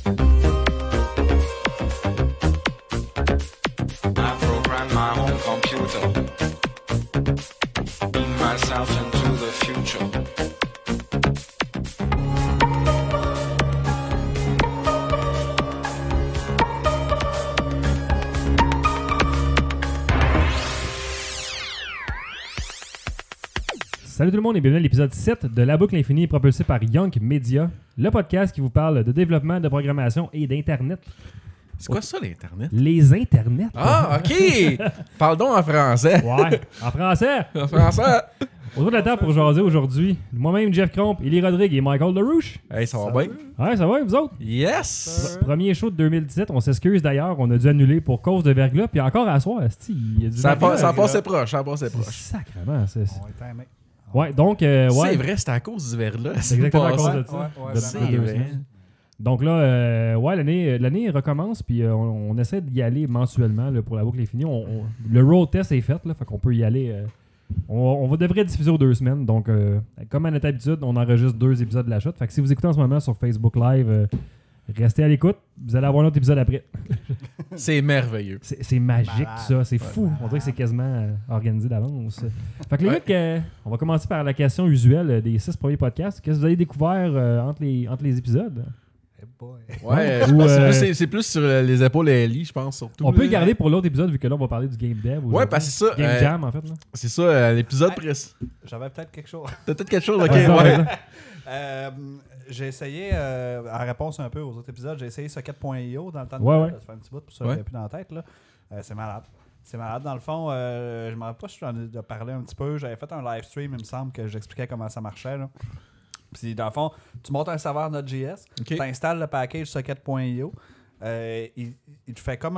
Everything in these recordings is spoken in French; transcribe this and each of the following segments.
Salut tout le monde et bienvenue à l'épisode 7 de La Boucle Infinie propulsé par Young Media, le podcast qui vous parle de développement, de programmation et d'Internet. C'est quoi ça, l'Internet? Les Internets. Ah, OK! Parle donc en français. Ouais, en français. En français. Autour de la table pour jaser aujourd'hui, moi-même, Jeff Cromp, Élie Rodrigue et Michael Larouche. Hey, ça va bien? Ouais, ça va, vous autres? Yes! Premier show de 2017, on s'excuse d'ailleurs, on a dû annuler pour cause de verglas, puis encore à soir, il y a du Ça verglas. passait proche, ça passait proche. Sacrément, c'est... On est aimé. Ouais, donc... ouais. C'est vrai, c'était à cause du verre-là. C'est exactement à cause de ça. Ouais, C'est de 2 vrai. semaines. Donc là, ouais, l'année recommence, puis on essaie d'y aller mensuellement là, pour La Boucle Infinie. Le road test est fait, là, fait qu'on peut y aller. On devrait diffuser aux 2 semaines. Donc, comme à notre habitude, on enregistre 2 épisodes de la chute. Fait que si vous écoutez en ce moment sur Facebook Live, restez à l'écoute. Vous allez avoir un autre épisode après. C'est merveilleux. C'est magique, Malade. ça. C'est fou. On dirait que c'est quasiment organisé d'avance. Fait que les gars, on va commencer par la question usuelle des 6 premiers podcasts. Qu'est-ce que vous avez découvert entre les épisodes? Hey boy. Ouais, Ou, c'est plus sur les épaules à Ellie, je pense, surtout. On peut là. garder pour l'autre épisode vu que là, on va parler du Game Dev. Ouais, parce que c'est ça. Game Jam, en fait. Là. C'est ça, l'épisode Ouais. précis. J'avais peut-être quelque chose. T'as peut-être quelque chose, ok? Ouais, Ouais. ça. J'ai essayé, en réponse un peu aux autres épisodes, j'ai essayé Socket.io dans le temps de Ouais, Noël. ouais. Ça fait un petit bout, pour ça, Ouais. j'avais plus dans la tête. Là. C'est malade. C'est malade. Dans le fond, je ne me rappelle pas si j'en ai parlé un petit peu. J'avais fait un live stream, il me semble, que j'expliquais comment ça marchait. Là. Puis dans le fond, tu montes un serveur Node.js, Ok. tu installes le package Socket.io, il te fait comme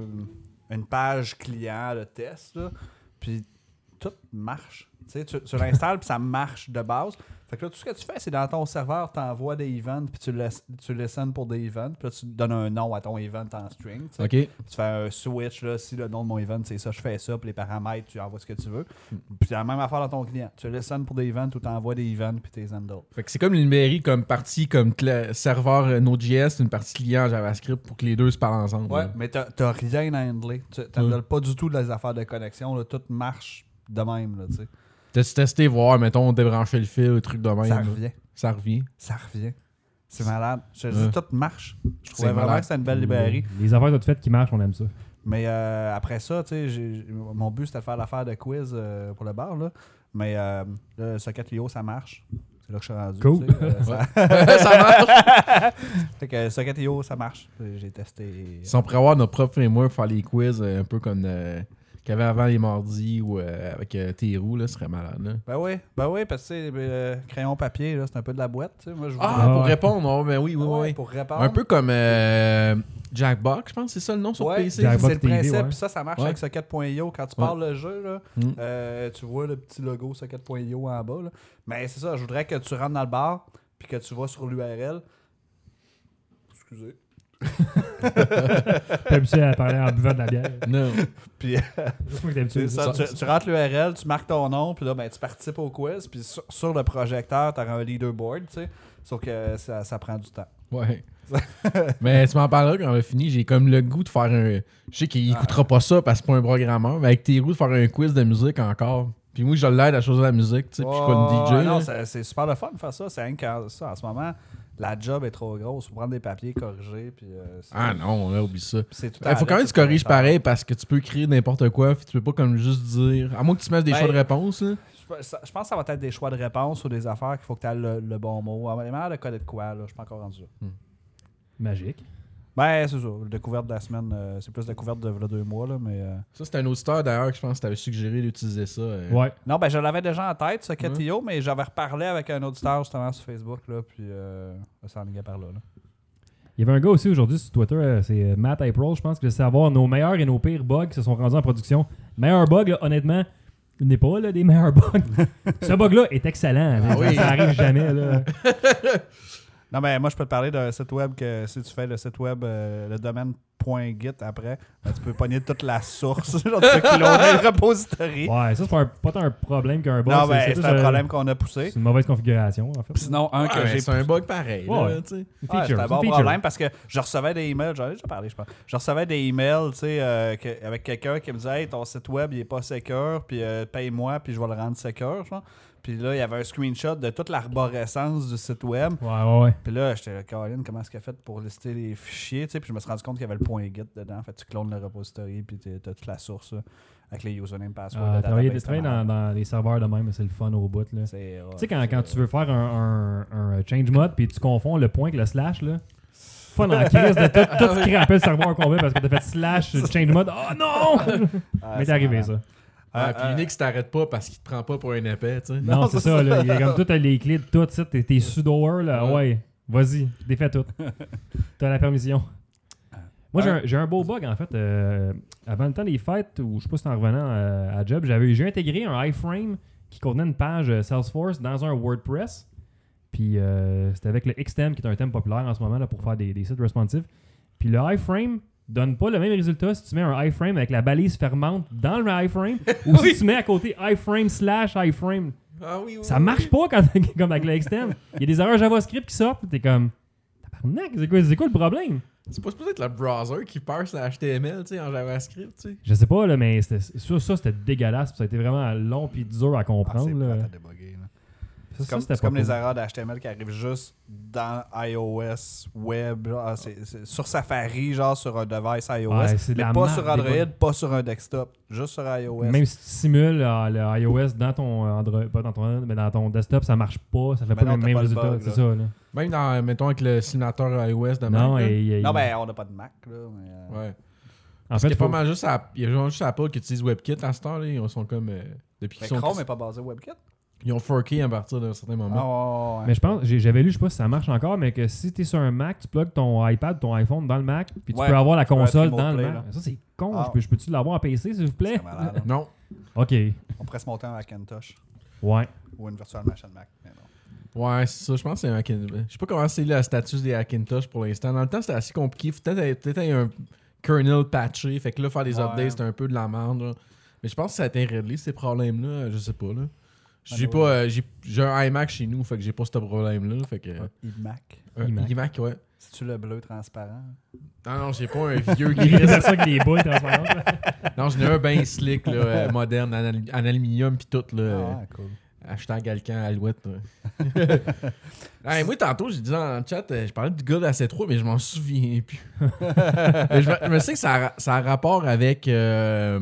une page client de test, là, puis tout marche. Tu sais, tu l'installes puis ça marche de base. Fait que là, tout ce que tu fais, c'est dans ton serveur, tu envoies des events puis tu listens pour des events. Puis là, tu donnes un nom à ton event en string. Tu sais. Ok. Tu fais un switch, là, si le nom de mon event, c'est ça, je fais ça. Puis les paramètres, tu envoies ce que tu veux. Puis la même affaire dans ton client. Tu listens pour des events ou tu envoies des events puis tes handles. Fait que c'est comme une librairie comme partie comme serveur Node.js, une partie client JavaScript pour que les deux se parlent ensemble. Ouais, là. mais t'as rien à handler. Tu n'handles pas du tout les affaires de connexion. Là. Tout marche de même. Là, tu sais. T'as-tu testé, voir, mettons, débrancher le fil, le truc de même? Ça là? revient. Ça revient. Ça revient. C'est malade. Je te dis, tout marche. Je trouvais C'est vraiment malade. que c'était une belle librairie. Les affaires toutes faites qui marchent, on aime ça. Mais après ça, tu sais, mon but c'était de faire l'affaire de quiz pour le bar. Là. Mais le Socket.io, ça marche. C'est là que je suis rendu. Cool. tu sais, Ça marche! Fait que Socket.io, ça marche. J'ai testé. Si on pourrait avoir notre propre framework pour faire les quiz, un peu comme qu'il y avait avant les mardis ou avec Théroux, là, ce serait malade. Là. Ben oui, parce que crayon papier, là, c'est un peu de la boîte. Tu sais. Moi, je voulais- Ah, pour ouais. répondre, oh, ben oui. pour répondre. Un peu comme Jackbox, je pense que c'est ça le nom sur Ouais, PC. Jackbox c'est le TV, principe. ouais. Puis ça marche Ouais. avec Socket.io. Quand tu parles le jeu, là, tu vois le petit logo Socket.io en bas. Là. Mais c'est ça, je voudrais que tu rentres dans le bar puis que tu vas sur l'URL. Excusez. T'as habitué à parler en buvant de la bière. Non. Puis Juste moi que t'as habitué c'est à ça, ça. tu rentres l'URL, tu marques ton nom, puis là, ben, tu participes au quiz. Puis sur le projecteur, tu as un leaderboard, tu sais. Sauf que ça prend du temps. Ouais. Mais tu m'en parleras quand on a fini. J'ai comme le goût de faire un. Je sais qu'il écoutera pas ça parce que c'est pas un programmeur, mais avec Théroux, de faire un quiz de musique encore. Puis moi, je l'aide à choisir la musique, tu sais. Puis je suis pas une DJ. Non, là. c'est super le fun de faire ça. C'est rien que ça. En ce moment, la job est trop grosse. Faut prendre des papiers, corriger. Puis, Ah non, là, oublie ça. c'est tout Il faut quand même que tu corriges pareil parce que tu peux créer n'importe quoi. Puis tu peux pas comme juste dire. À moins que tu mettes des Ben, choix de réponse. Là. Je pense que ça va être des choix de réponse ou des affaires qu'il faut que tu aies le bon mot. Les manières de coder de quoi, là, je suis pas encore rendu là. Magique. Ben, c'est ça. La découverte de la semaine, c'est plus la découverte de 2 mois, là, mais... Ça, c'est un auditeur d'ailleurs que je pense que tu avais suggéré d'utiliser ça. Ouais. Non, ben je l'avais déjà en tête, Socket.io, mais j'avais reparlé avec un auditeur justement sur Facebook, là, puis ça en est par là. Il y avait un gars aussi aujourd'hui sur Twitter, c'est Matt April, je pense, qui veut savoir nos meilleurs et nos pires bugs qui se sont rendus en production. Meilleur bug, là, honnêtement, il n'est pas là, des meilleurs bugs. Ce bug-là est excellent. Ah oui. Ça arrive jamais. Là. Non, mais moi, je peux te parler d'un site web que si tu fais le site web, le domaine .git après, ben, tu peux pogner toute la source. Genre, tu peux cloner le repository. Ouais, ça, c'est pas tant un problème qu'un bug. Non, ben, plus, c'est un problème qu'on a poussé. C'est une mauvaise configuration, en fait. Sinon, un que j'ai c'est un bug pareil. Ouais. Là, tu sais. Une Ouais, feature, c'est un c'est bon une feature. problème parce que je recevais des emails, j'en ai déjà parlé, je pense. Je recevais des emails, tu sais, avec quelqu'un qui me disait, hey, ton site web, il est pas secure, puis paye-moi, puis je vais le rendre secure, genre. Puis là, il y avait un screenshot de toute l'arborescence du site web. Ouais. Puis là, j'étais là, Caroline, comment est-ce qu'elle a fait pour lister les fichiers, tu sais, puis je me suis rendu compte qu'il y avait le .git dedans. Fait que tu clones le repository, puis t'as toute la source, là, avec les username, password, le Travailler database, dans les serveurs de même, c'est le fun au bout. Là. Tu c'est sais, quand tu veux faire un change mode, puis tu confonds le point avec le slash, là. Fun en crise de tout scraper le serveur complet parce que t'as fait slash change mode. Oh non! Mais t'es arrivé, ça. Puis Unix t'arrête pas parce qu'il te prend pas pour un épais, tu sais. Non, c'est ça, là. Il y a comme tout les clés de tout, ça. T'es sudo là. Ouais. Vas-y, défais tout. T'as la permission. Moi, j'ai un beau bug, en fait. Avant le temps des fêtes, ou je sais pas si c'est en revenant à job, j'ai intégré un iframe qui contenait une page Salesforce dans un WordPress. Puis c'était avec le Xtheme, qui est un thème populaire en ce moment là, pour faire des sites responsive. Puis le iframe donne pas le même résultat si tu mets un iframe avec la balise fermante dans le iframe ou si tu mets à côté iframe/iframe. Ah oui, Ça marche pas comme avec le Xtheme. Il y a des erreurs JavaScript qui sortent, t'es comme tabarnak, c'est quoi le problème? C'est pas supposé être le browser qui parse le HTML, tu sais, en JavaScript, tu sais. Je sais pas, là, mais ça c'était dégueulasse. Ça a été vraiment long puis dur à comprendre. c'est là. plate à débugger, là. Ça, C'est comme, c'était c'est pas comme les cool. erreurs d'HTML qui arrivent juste dans iOS web, là. C'est sur Safari, genre sur un device iOS, Ouais, c'est de mais la pas marde, sur des Android, bugs. pas sur un desktop, juste sur iOS. Même si tu simules le iOS dans ton Android, pas dans ton Android, mais dans ton desktop, ça marche pas, ça fait Ben pas non, le t'as même pas le résultat, bug, c'est là. ça. Là. Même dans, mettons, avec le simulateur iOS de Non, Mac, là. Non, ben, on n'a pas de Mac, là. Mais, Ouais. en Parce fait, qu'il y a pas mal juste il y a juste Apple qui utilise WebKit à ce temps, là. Ils sont comme. Depuis mais qu'ils sont. Chrome n'est pas basé WebKit. Ils ont forké à partir d'un certain moment. Ah, ouais. mais je pense, j'avais lu, je sais pas si ça marche encore, mais que si tu es sur un Mac, tu plugues ton iPad, ton iPhone dans le Mac, puis tu Ouais, peux avoir la tu peux console être dans le remote Mac. play, Ça, c'est con. Ah. Je peux-tu l'avoir en PC, s'il vous plaît? C'est malade, hein. Non. Ok. On pourrait se monter un Macintosh Ouais. ou une virtual machine Mac. Mais non. Ouais, c'est ça. Je pense que c'est un Macintosh. Je sais pas comment c'est le statut des Hackintosh pour l'instant. Dans le temps, c'était assez compliqué. Peut-être un kernel patché. Fait que là, faire des Ouais. updates, c'était un peu de la merde. Là. Mais je pense que ça a été réglé, ces problèmes-là. Je sais pas, là. J'ai Ah, pas... j'ai un iMac chez nous, fait que j'ai pas ce problème-là. Fait que... iMac. un iMac. iMac, ouais. C'est-tu le bleu transparent? Non, j'ai pas un vieux Il gris. est ça avec les bouts transparentes. Non, j'en ai un bien slick, là, moderne, en aluminium pis tout, là. Ah, cool. Hashtag Alcan Alouette. Hey, moi, tantôt, j'ai dit dans le chat, je parlais du gars de la C3, mais je m'en souviens plus. Mais je me sais que ça a rapport avec la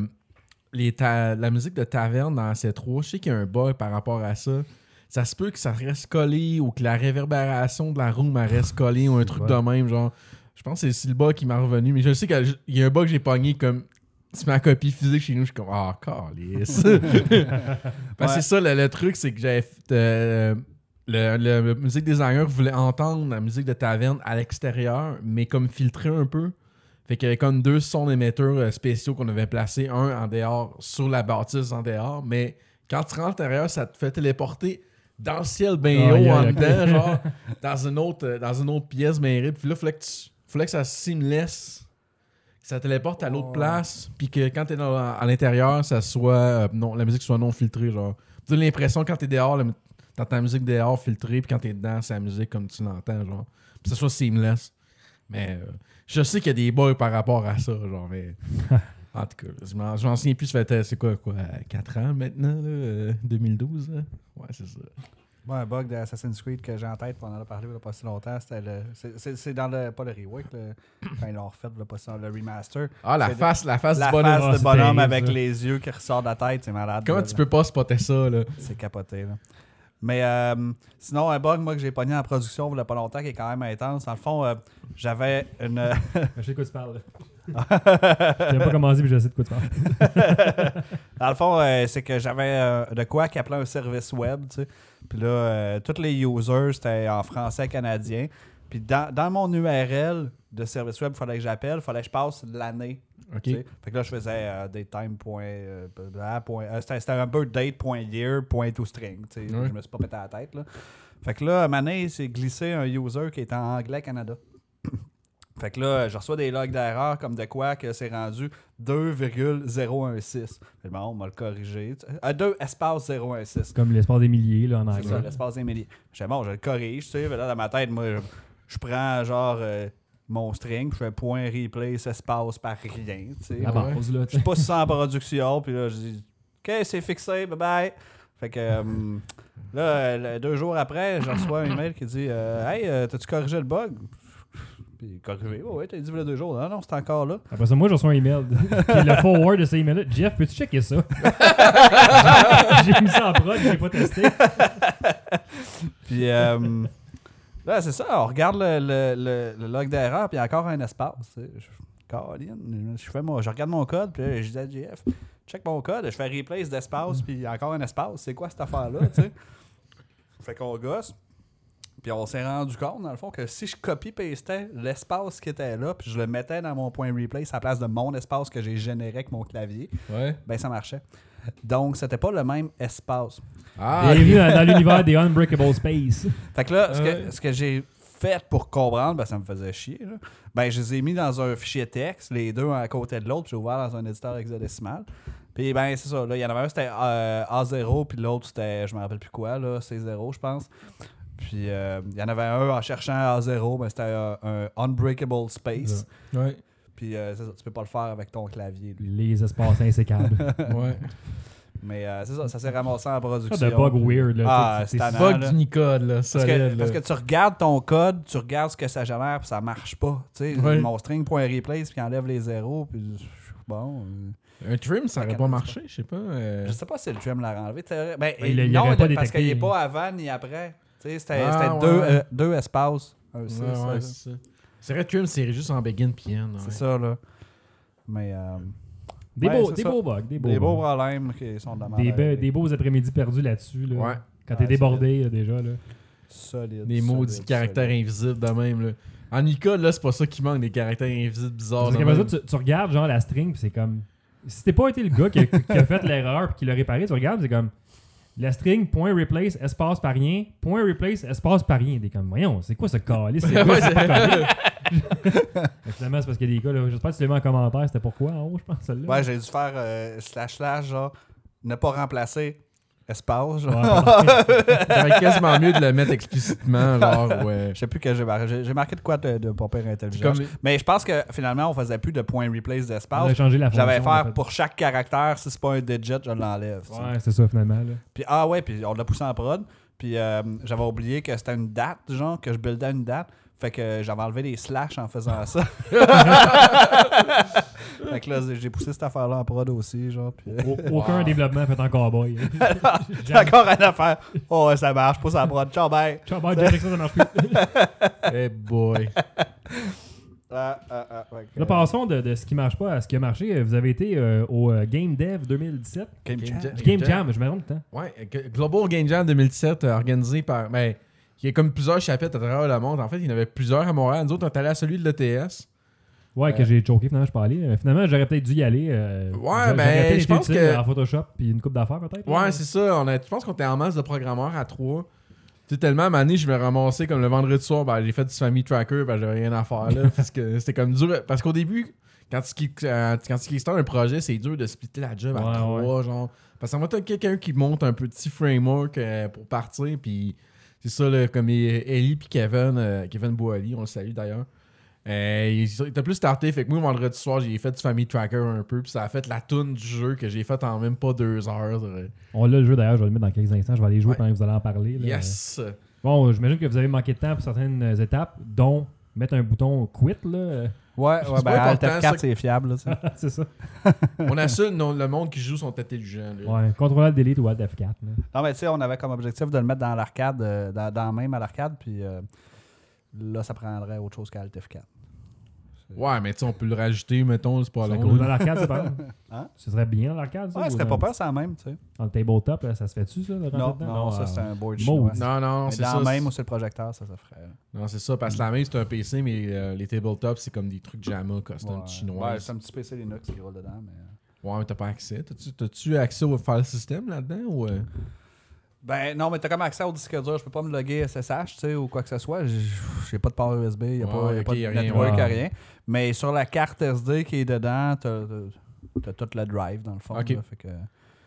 musique de taverne dans la C3. Je sais qu'il y a un bug par rapport à ça. Ça se peut que ça reste collé ou que la réverbération de la room elle reste collée ou un truc de même. Genre, je pense que c'est le bug qui m'est revenu, mais je sais qu'il y a un bug que j'ai pogné comme. C'est ma copie physique chez nous, je suis comme ah, calice. Parce que c'est ça, le truc, c'est que j'avais fait. Le musique designer voulait entendre la musique de taverne à l'extérieur, mais comme filtré un peu. Fait qu'il y avait comme 2 sons émetteurs spéciaux qu'on avait placés, un en dehors, sur la bâtisse en dehors, mais quand tu rentres à l'intérieur, ça te fait téléporter dans le ciel bien haut en dedans, genre dans une autre pièce bien ride. Puis là, fallait que ça seamless. Ça téléporte à l'autre place, puis que quand t'es à l'intérieur, ça soit la musique soit non filtrée, genre. Tu as l'impression que quand t'es dehors, t'entends la musique dehors filtrée, puis quand t'es dedans, c'est la musique comme tu l'entends, genre. Puis que ça soit seamless. Mais je sais qu'il y a des bugs par rapport à ça, genre, mais... En tout cas, je m'en souviens plus, ça fait, c'est quoi, 4 ans maintenant, là, 2012, là? Ouais, c'est ça. Moi, un bug d'Assassin's Creed que j'ai en tête, on en a parlé il n'y a pas si longtemps, c'était c'est dans le... pas le rework, quand ils l'ont refait, le remaster. Ah, la face du La bonhomme. face de c'est bonhomme terrible, avec ça. les yeux qui ressortent de la tête, c'est malade. Comment tu peux pas spotter ça, là? C'est capoté, là. Mais sinon, un bug, moi, que j'ai pogné en production il n'y a pas longtemps, qui est quand même intense. Dans le fond, j'avais une... Je sais de quoi tu parles. J'ai pas commencé, puis je sais de quoi tu parles. Dans le fond, c'est que j'avais de quoi qui appelait un service web, tu sais. Puis là, tous les users, c'était en français canadien. Puis dans mon URL de service web, il fallait que j'appelle, il fallait que je passe l'année. OK. Tu sais. Fait que là, je faisais datetime. C'était un peu date.year.toString. Tu sais. Ouais. Je me suis pas pété la tête, là. Fait que là, à un moment donné, il s'est glissé un user qui est en anglais Canada. Fait que là, je reçois des logs d'erreur comme de quoi que c'est rendu 2,016. Fait bon, on m'a le corrigé. 2 espace 016. Comme l'espace des milliers là, en C'est ça, anglais. l'espace des milliers. Je dis bon, je le corrige, tu sais. Là, dans ma tête, moi, je prends genre mon string, je fais point replace espace par rien, tu sais. La base, là. Je pousse ça en production, puis là, je dis OK, c'est fixé, bye bye. Fait que là, 2 jours après, je reçois un email qui dit Hey, t'as-tu corrigé le bug? Puis corrigé, ouais, t'as dit il y a 2 jours. Non, non, c'est encore là. Après ça, moi, je reçois un email. Puis le forward de ces emails-là, Jeff, peux-tu checker ça? J'ai mis ça en prod, j'ai pas testé. Puis là, c'est ça, on regarde le log d'erreur, puis il y a encore un espace. Tu sais. Je regarde mon code, puis là, je dis à Jeff, check mon code, je fais replace d'espace, puis il y a encore un espace. C'est quoi cette affaire-là, tu sais? Fait qu'on gosse. Puis on s'est rendu compte, dans le fond, que si je copie-pastais l'espace qui était là, puis je le mettais dans mon point replace à la place de mon espace que j'ai généré avec mon clavier, ben ça marchait. Donc, c'était pas le même espace. Bienvenue dans l'univers des Unbreakable Space. Fait que là, ce que j'ai fait pour comprendre, ben ça me faisait chier, là. Ben je les ai mis dans un fichier texte, les deux un à côté de l'autre, puis j'ai ouvert dans un éditeur hexadécimal. Puis ben c'est ça, là, il y en avait un c'était A0, puis l'autre c'était, je me rappelle plus quoi, là, C0 je pense. Puis il y en avait un en cherchant A0, ben c'était un Unbreakable Space. Ouais. Puis c'est ça, tu peux pas le faire avec ton clavier. Lui. Les espaces insécables. Ouais. Mais c'est ça s'est ramassé en production. Ça de bug weird, là. Ah, C'est c'est tannant, Bug là. d'Unicode, là, solide. Parce que tu regardes ton code, tu regardes ce que ça génère, puis ça marche pas. Tu sais, Ouais. mon string.replace, puis il enlève les zéros, puis bon. Un trim, ça aurait pas marché, je sais pas. Je sais pas si le trim l'a enlevé. Ben, Ben, il non, aurait pas parce qu'il détecté. n'est pas avant ni après. Tu sais, c'était ouais. deux espaces. Ouais, C'est ouais, ça. c'est ça. C'est vrai, trim, c'est juste en begin puis end. C'est ça, là. Mais. Des ouais, beaux c'est ça. bugs. Des Des beaux bugs. problèmes qui sont de la Des beaux après-midi perdus là-dessus. Là. Ouais. Quand t'es débordé, là, déjà. Là. Solide. Des maudits caractères invisibles de même. Là. En Unicode, là, c'est pas ça qui manque, des caractères invisibles bizarres. Parce de qu'après même. ça, tu regardes genre la string, puis c'est comme. Si t'es pas été le gars qui a fait l'erreur puis qui l'a réparé, tu regardes, c'est comme. La string, point replace, espace par rien, point replace, espace par rien. T'es comme, voyons, c'est quoi ce calice? C'est quoi ce calice? Finalement, c'est parce qu'il y a des gars, là, j'espère que tu l'as mis en commentaire, c'était pourquoi en haut, je pense, celle-là. Ouais, j'ai dû faire / genre, ne pas remplacer espace, genre. J'aurais quasiment mieux de le mettre explicitement. Genre, ouais. Je sais plus que j'ai marqué. J'ai marqué de quoi de pas pire intelligent. Comme- Mais je pense que finalement, on faisait plus de point replace On a d'espace. changé la fonction. J'avais en faire fait. pour chaque caractère, si c'est pas un digit, je l'enlève. tu sais. Ouais, c'est ça, finalement. Là. Puis puis on l'a poussé en prod. Puis j'avais oublié que c'était une date, genre, que je buildais une date. Fait que j'avais enlevé les slash en faisant ça. Fait que là, j'ai poussé cette affaire-là en prod aussi, genre. Puis, Aucun développement fait en cowboy. j'ai encore une affaire. Oh, ouais, ça marche, pousse en prod. Ciao, bye. Ciao, bye, Jack, ça marche plus. Hey boy. Ouais, Là, passons de ce qui marche pas à ce qui a marché. Vous avez été au Game Dev 2017. Game Jam. Game Jam, je me trompe le temps. Ouais, Global Game Jam 2017, organisé par. Ben, il y a comme plusieurs chapitres à travers le monde. En fait, il y en avait plusieurs à Montréal. Nous autres, on est allés à celui de l'ETS. Ouais, que j'ai choqué, finalement, je suis pas allé. Finalement, j'aurais peut-être dû y aller. Ouais, ben, je pense que. En Photoshop, puis une coupe d'affaires, peut-être. Ouais, c'est ça. Je pense qu'on était en masse de programmeurs à 3. Tu sais, tellement, à un moment donné, je me ramassais comme le vendredi soir, ben, j'ai fait du Family Tracker, ben, j'avais rien à faire, là. Parce que c'était comme dur. Parce qu'au début, quand tu kickstarts un projet, c'est dur de splitter la job à 3, genre. Parce que ça va être quelqu'un qui monte un petit framework pour partir, puis c'est ça, là, comme Ellie puis Kevin Boali, on le salue d'ailleurs. Il était plus starté, fait que moi, vendredi soir, j'ai fait du Family Tracker un peu, puis ça a fait la toune du jeu que j'ai fait en même pas 2 heures. On l'a le jeu d'ailleurs, je vais le mettre dans quelques instants, je vais aller jouer pendant que vous allez en parler. Là. Yes! Bon, j'imagine que vous avez manqué de temps pour certaines étapes, dont mettre un bouton quit, là. Ouais, C'est ben, pas Alt important, F4, ça. c'est fiable, là, ça. C'est ça. On assure le monde qui joue sont intelligents. Là. Ouais, contrôle delete ou Alt F4. Là. Non, mais tu sais, on avait comme objectif de le mettre dans l'arcade, dans même à l'arcade, puis là, ça prendrait autre chose qu'Alt F4. Ouais, mais tu sais, on peut le rajouter, mettons, c'est pas C'est long. cool. là. Dans l'arcade, c'est pas mal. Hein? Ce serait bien dans l'arcade, ça? Ouais, ou ce serait dans- pas peur, c'est la même, tu sais. Dans le tabletop, là, ça se fait-tu, ça? de rentrer Non, dedans? non, ça, c'est un board Maudit. chinois. Non, Mais c'est dans ça. même ou sur le projecteur, ça ferait. Non, c'est ça, parce que la même, c'est un PC, mais les tabletops, c'est comme des trucs JAMA custom Ouais. chinois. Ouais, c'est un petit PC Linux qui roule dedans, mais... Ouais, mais t'as pas accès. T'as-tu accès au file system là-dedans ou Ben non, mais t'as comme accès au disque dur. Je peux pas me loguer SSH, tu sais, ou quoi que ce soit. J'ai pas de port USB, il n'y a pas de network, rien. Mais sur la carte SD qui est dedans, t'as tout le drive, dans le fond. Ok. Là, fait que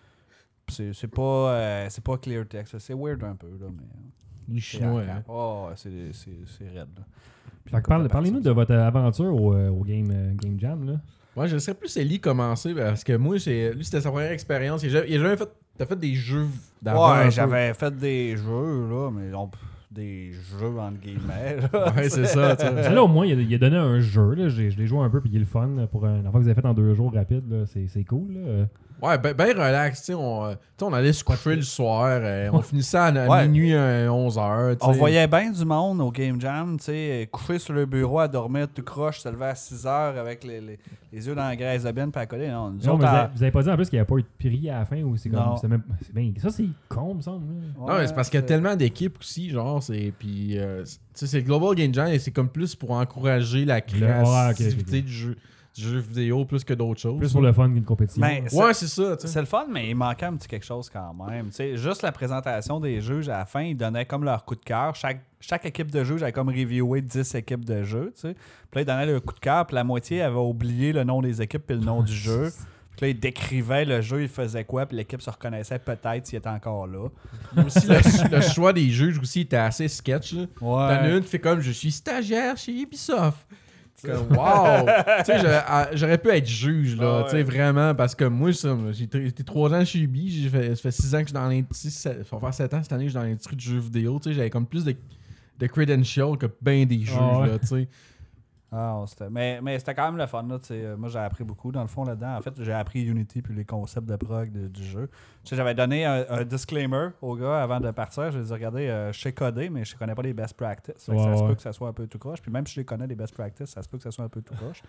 c'est pas clear text. C'est weird un peu, là, mais... Les Chinois, hein. Oh, c'est raide, là. Puis Fait que parlez-nous de votre aventure au Game Jam, là. Ouais, je laisserais plus Ellie commencer parce que moi, lui, c'était sa première expérience. Il a jamais fait. T'as fait des jeux d'avant. Ouais, j'avais fait des jeux, là, mais des jeux entre guillemets. Là, ouais, c'est ça. Là, au moins, il a donné un jeu. Là. Je l'ai joué un peu, puis il est le fun. Là, pour un enfant que vous avez fait en 2 jours rapide, là, c'est cool. Là. Ouais, ben relax. On allait se coucher le soir. On finissait à minuit, 11h. On voyait bien du monde au Game Jam, couché sur le bureau à dormir tout croche, se lever à 6h avec les yeux dans la graisse de bien puis à coller. Non, vous avez pas dit en plus qu'il n'y avait pas eu de prix à la fin ou c'est comme. Ça, c'est con, me semble. Ouais, non, mais c'est parce qu'il y a tellement d'équipes aussi, genre, puis c'est le Global Game Jam et c'est comme plus pour encourager la créativité du jeu vidéo plus que d'autres choses. Plus pour le fun qu'une compétition. Ben, c'est ça. C'est le fun, mais il manquait un petit quelque chose quand même. Juste la présentation des juges à la fin, ils donnaient comme leur coup de cœur. Chaque équipe de juges avait comme reviewé 10 équipes de jeu. Puis là, ils donnaient leur coup de cœur, puis la moitié avait oublié le nom des équipes et le nom du jeu. Puis là, ils décrivaient le jeu, ils faisaient quoi, puis l'équipe se reconnaissait peut-être s'il était encore là. Aussi, le choix des juges aussi était assez sketch. Là. Ouais. T'en as une qui fait comme « Je suis stagiaire chez Ubisoft ». Comme, wow! Tu sais, j'aurais pu être juge, là, tu sais, vraiment, parce que moi, j'ai été 3 ans chez Ubi, ça fait 6 ans que je suis dans l'industrie, ça va faire 7 ans cette année que je suis dans l'industrie du jeu vidéo, tu sais, j'avais comme plus de credentials que ben des juges, là, tu sais. Ah, mais c'était quand même le fun. Là, moi, j'ai appris beaucoup dans le fond là-dedans. En fait, j'ai appris Unity puis les concepts de prog du jeu. J'avais donné un disclaimer aux gars avant de partir. Je les ai regardé, je sais coder, mais je connais pas les best practices. Ça se peut que ça soit un peu tout croche. Puis même si je les connais, les best practices, ça se peut que ça soit un peu tout croche.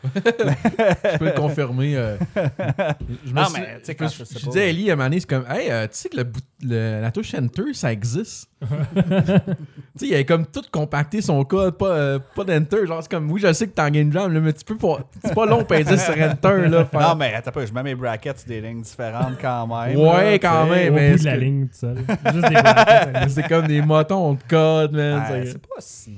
Je peux le confirmer. Je disais à Ellie à un moment donné, c'est comme, hey, tu sais que la touche Enter, ça existe. Tu sais, il avait comme tout compacté son code, pas d'Enter. Genre, c'est comme, oui, je sais que t'es en Game Jam, là, mais tu peux pas. C'est pas long peser sur Enter. Là, non, mais attends pas, je mets mes brackets sur des lignes différentes quand même. Ouais, quand même. Au bout de la ligne, tout seul. Juste des brackets. C'est comme des motons de code, man. C'est pas si.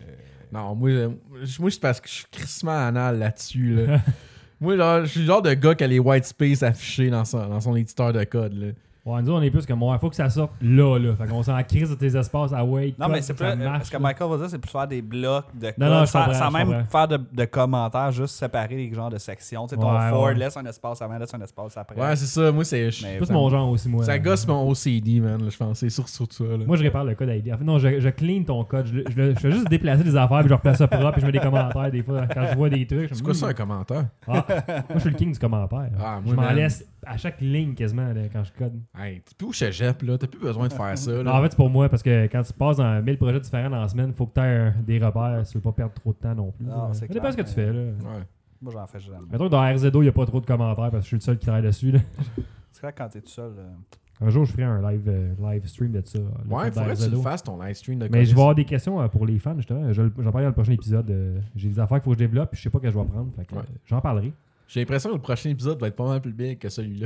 Non, moi c'est parce que je suis crissement anal là-dessus. Là. Moi, genre, je suis le genre de gars qui a les white space affichés dans son éditeur de code. Là. Ouais, nous, on est plus comme moi. Il faut que ça sorte là. Fait qu'on s'en crise de tes espaces à wait. Non, mais c'est plus. Ce que Michael va dire, c'est plus faire des blocs de code. Non, sans même faire de commentaires, juste séparer les genres de sections. Tu sais, ton for, laisse un espace avant, laisse un espace après. Ouais, c'est ça. Moi, c'est. C'est plus mon genre aussi, moi. Ça gosse mon OCD, man. Là, je pense. C'est surtout ça. Là. Moi, je répare le code à ID. En fait, non, je clean ton code. Je fais juste déplacer des affaires, puis je replace ça propre, puis je mets des commentaires des fois quand je vois des trucs. C'est quoi ça, un commentaire? Moi, je suis le king du commentaire. Je m'en laisse à chaque ligne quasiment là, quand je code. Hey, t'es plus au cégep, là. T'as plus besoin de faire ça. Là. Non, en fait, c'est pour moi, parce que quand tu passes dans 1000 projets différents dans la semaine, il faut que tu aies des repères si tu veux pas perdre trop de temps non plus. Ça dépend de ce que tu fais. Là. Ouais. Moi, j'en fais jamais. Mettons que dans RZO, il n'y a pas trop de commentaires parce que je suis le seul qui travaille dessus. Là. C'est clair quand t'es tout seul. Un jour, je ferai un live stream de ça. Ouais, il faudrait que tu le fasses, ton live stream de Mais je vais avoir des questions pour les fans, justement. J'en parlerai dans le prochain épisode. J'ai des affaires qu'il faut que je développe, puis je sais pas que je vais prendre. Fait que, j'en parlerai. J'ai l'impression que le prochain épisode va être pas mal plus bien que celui-là.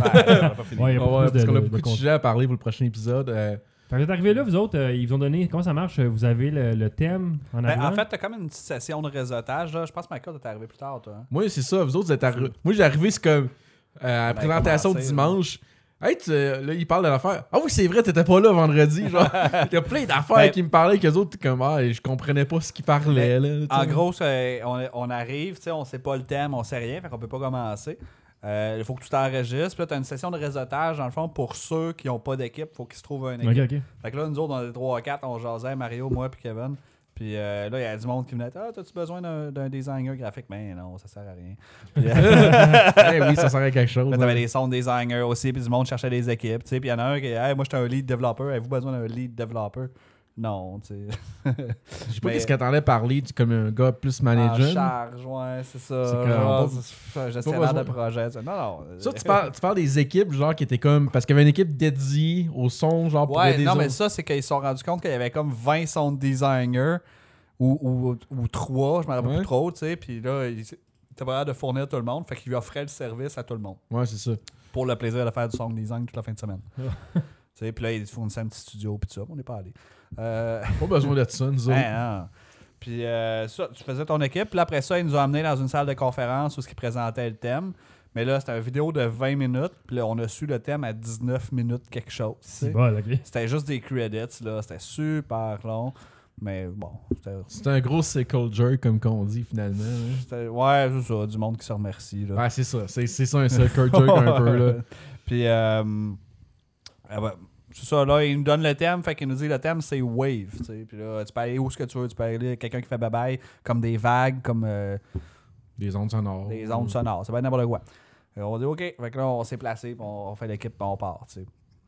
Parce qu'on a beaucoup de sujets à parler pour le prochain épisode. Quand vous êtes arrivés là, vous autres, ils vous ont donné... Comment ça marche? Vous avez le thème en arrivant? En fait, t'as comme une petite session de réseautage. Là. Je pense que Michael, t'es arrivé plus tard, toi. Hein? Moi, c'est ça. Vous autres, vous êtes arrivés... Moi, j'ai arrivé, c'est comme... à la présentation de dimanche... Hey, là, il parle de l'affaire. Ah oui, c'est vrai, t'étais pas là vendredi. Genre, il y a plein d'affaires qui me parlaient qu'eux autres, comme, je comprenais pas ce qu'ils parlaient. Là, en gros, on arrive, on sait pas le thème, on sait rien, fait qu'on peut pas commencer. Il faut que tu t'enregistres. Puis là, t'as une session de réseautage, dans le fond, pour ceux qui ont pas d'équipe, il faut qu'ils se trouvent une équipe. Okay. Fait que là, nous autres, on est 3-4, on jasait, Mario, moi puis Kevin. Puis là, il y a du monde qui venait. T'as-tu besoin d'un designer graphique? Ben non, ça sert à rien. Puis, oui, ça sert à quelque chose. Là, t'avais des sound designers aussi, puis du monde cherchait des équipes. Puis il y en a un qui moi, j'étais un lead developer. Avez-vous besoin d'un lead developer? Non, tu sais. Je sais pas qu'est-ce qu'entendait parler comme un gars plus manager. En charge, ouais, c'est ça. Gestionnaire de projet. Non. Ça, tu parles des équipes, genre, qui étaient comme. Parce qu'il y avait une équipe dédiée au son, genre, pour aider mais ça, c'est qu'ils se sont rendus compte qu'il y avait comme 20 sound designers ou 3, je me rappelle plus trop, tu sais. Puis là, ils étaient prêts de fournir tout le monde. Fait qu'ils lui offraient le service à tout le monde. Ouais, c'est ça. Pour le plaisir de faire du sound design toute la fin de semaine. Puis là, ils fournissaient un petit studio, puis tout ça. On n'est pas allé. Pas besoin de ça, nous autres. Non. Puis ça, tu faisais ton équipe. Puis après ça, ils nous ont amenés dans une salle de conférence où ils présentaient le thème. Mais là, c'était une vidéo de 20 minutes. Puis là, on a su le thème à 19 minutes quelque chose. C'est bon, ok. C'était juste des credits, là. C'était super long. Mais bon, c'était un gros sickle jerk, comme qu'on dit, finalement. Ouais, c'est ça. Du monde qui se remercie, là. Ouais, c'est ça. C'est ça, un sickle jerk un peu, là. Puis, c'est ça, là, il nous donne le thème, fait qu'il nous dit le thème, c'est wave, tu sais. Puis là, tu peux aller où ce que tu veux, tu peux aller quelqu'un qui fait bye-bye, comme des vagues, comme... des ondes sonores. Des ondes sonores, ça va être n'importe quoi. Et on dit OK, fait que là, on s'est placé, puis on fait l'équipe, puis on part, tu sais.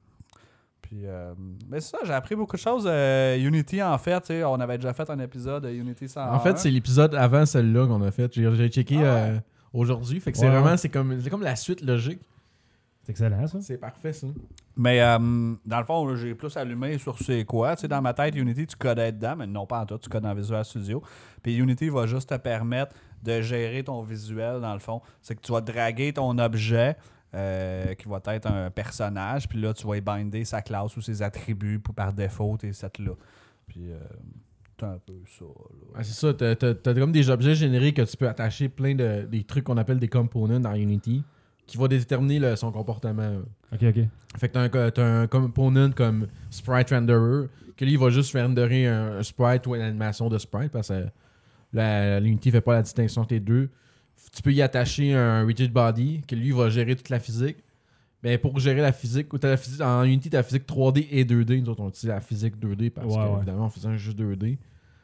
Puis, mais c'est ça, j'ai appris beaucoup de choses. Unity, en fait, tu sais, on avait déjà fait un épisode de Unity 101. En fait, c'est l'épisode avant celle-là qu'on a fait. J'ai checké aujourd'hui, fait que c'est vraiment, c'est comme la suite logique. C'est excellent, ça. C'est parfait, ça. Mais dans le fond, j'ai plus allumé sur c'est quoi. Tu sais, dans ma tête, Unity, tu codes dedans, mais non pas en tout, tu codes dans Visual Studio. Puis Unity va juste te permettre de gérer ton visuel, dans le fond. C'est que tu vas draguer ton objet, qui va être un personnage, puis là, tu vas y binder sa classe ou ses attributs pour par défaut, tes sets-là. Puis c'est un peu ça. Là. Ah, c'est ça, t'as comme des objets générés que tu peux attacher plein des trucs qu'on appelle des components dans Unity, qui va déterminer son comportement. Ok. Fait que t'as un component comme Sprite Renderer, que lui, il va juste renderer un sprite ou une animation de sprite, parce que l'Unity fait pas la distinction entre les deux. Tu peux y attacher un Rigid Body, que lui, il va gérer toute la physique. Mais pour gérer la physique, en Unity, tu as la physique 3D et 2D. Nous autres, on utilise la physique 2D, parce qu'évidemment, on faisait juste 2D.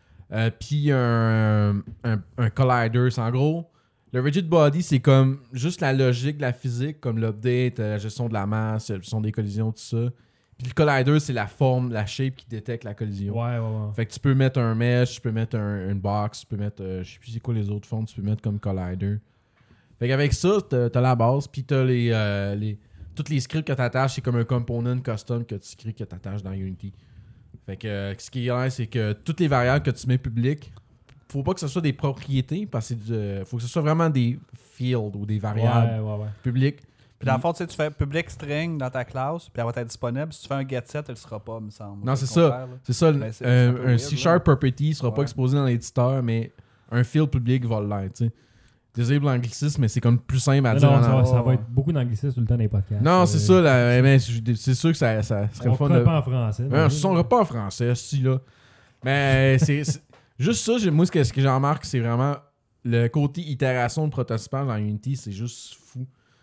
Puis un collider, c'est en gros... Le Rigid Body, c'est comme juste la logique de la physique, comme l'update, la gestion de la masse, la gestion des collisions, tout ça. Puis le collider, c'est la forme, la shape qui détecte la collision. Ouais. Fait que tu peux mettre un mesh, tu peux mettre une box, tu peux mettre, je sais plus c'est quoi les autres formes, tu peux mettre comme collider. Fait qu'avec ça, t'as la base, puis t'as tous les scripts que t'attaches, c'est comme un component custom que tu crées, que t'attaches dans Unity. Fait que ce qui est là, c'est que toutes les variables que tu mets publiques, faut pas que ce soit des propriétés, parce que faut que ce soit vraiment des fields ou des variables publiques. Puis dans le fond, tu sais, tu fais public string dans ta classe, puis elle va être disponible. Si tu fais un get set, elle ne sera pas, me semble. Non, c'est ça. C'est ça. Un C# property ne sera pas exposé dans l'éditeur, mais un field public va l'être, tu sais. Désolé pour l'anglicisme, mais c'est comme plus simple à dire. Non, ça va être beaucoup d'anglicisme tout le temps dans les podcasts. Non, c'est ça. C'est sûr que ça serait le fun. On ne pas en français. On ne sera pas en français, si là. Mais c'est juste ça. Moi, ce que j'en remarque, c'est vraiment le côté itération de prototypage dans Unity, c'est juste fou.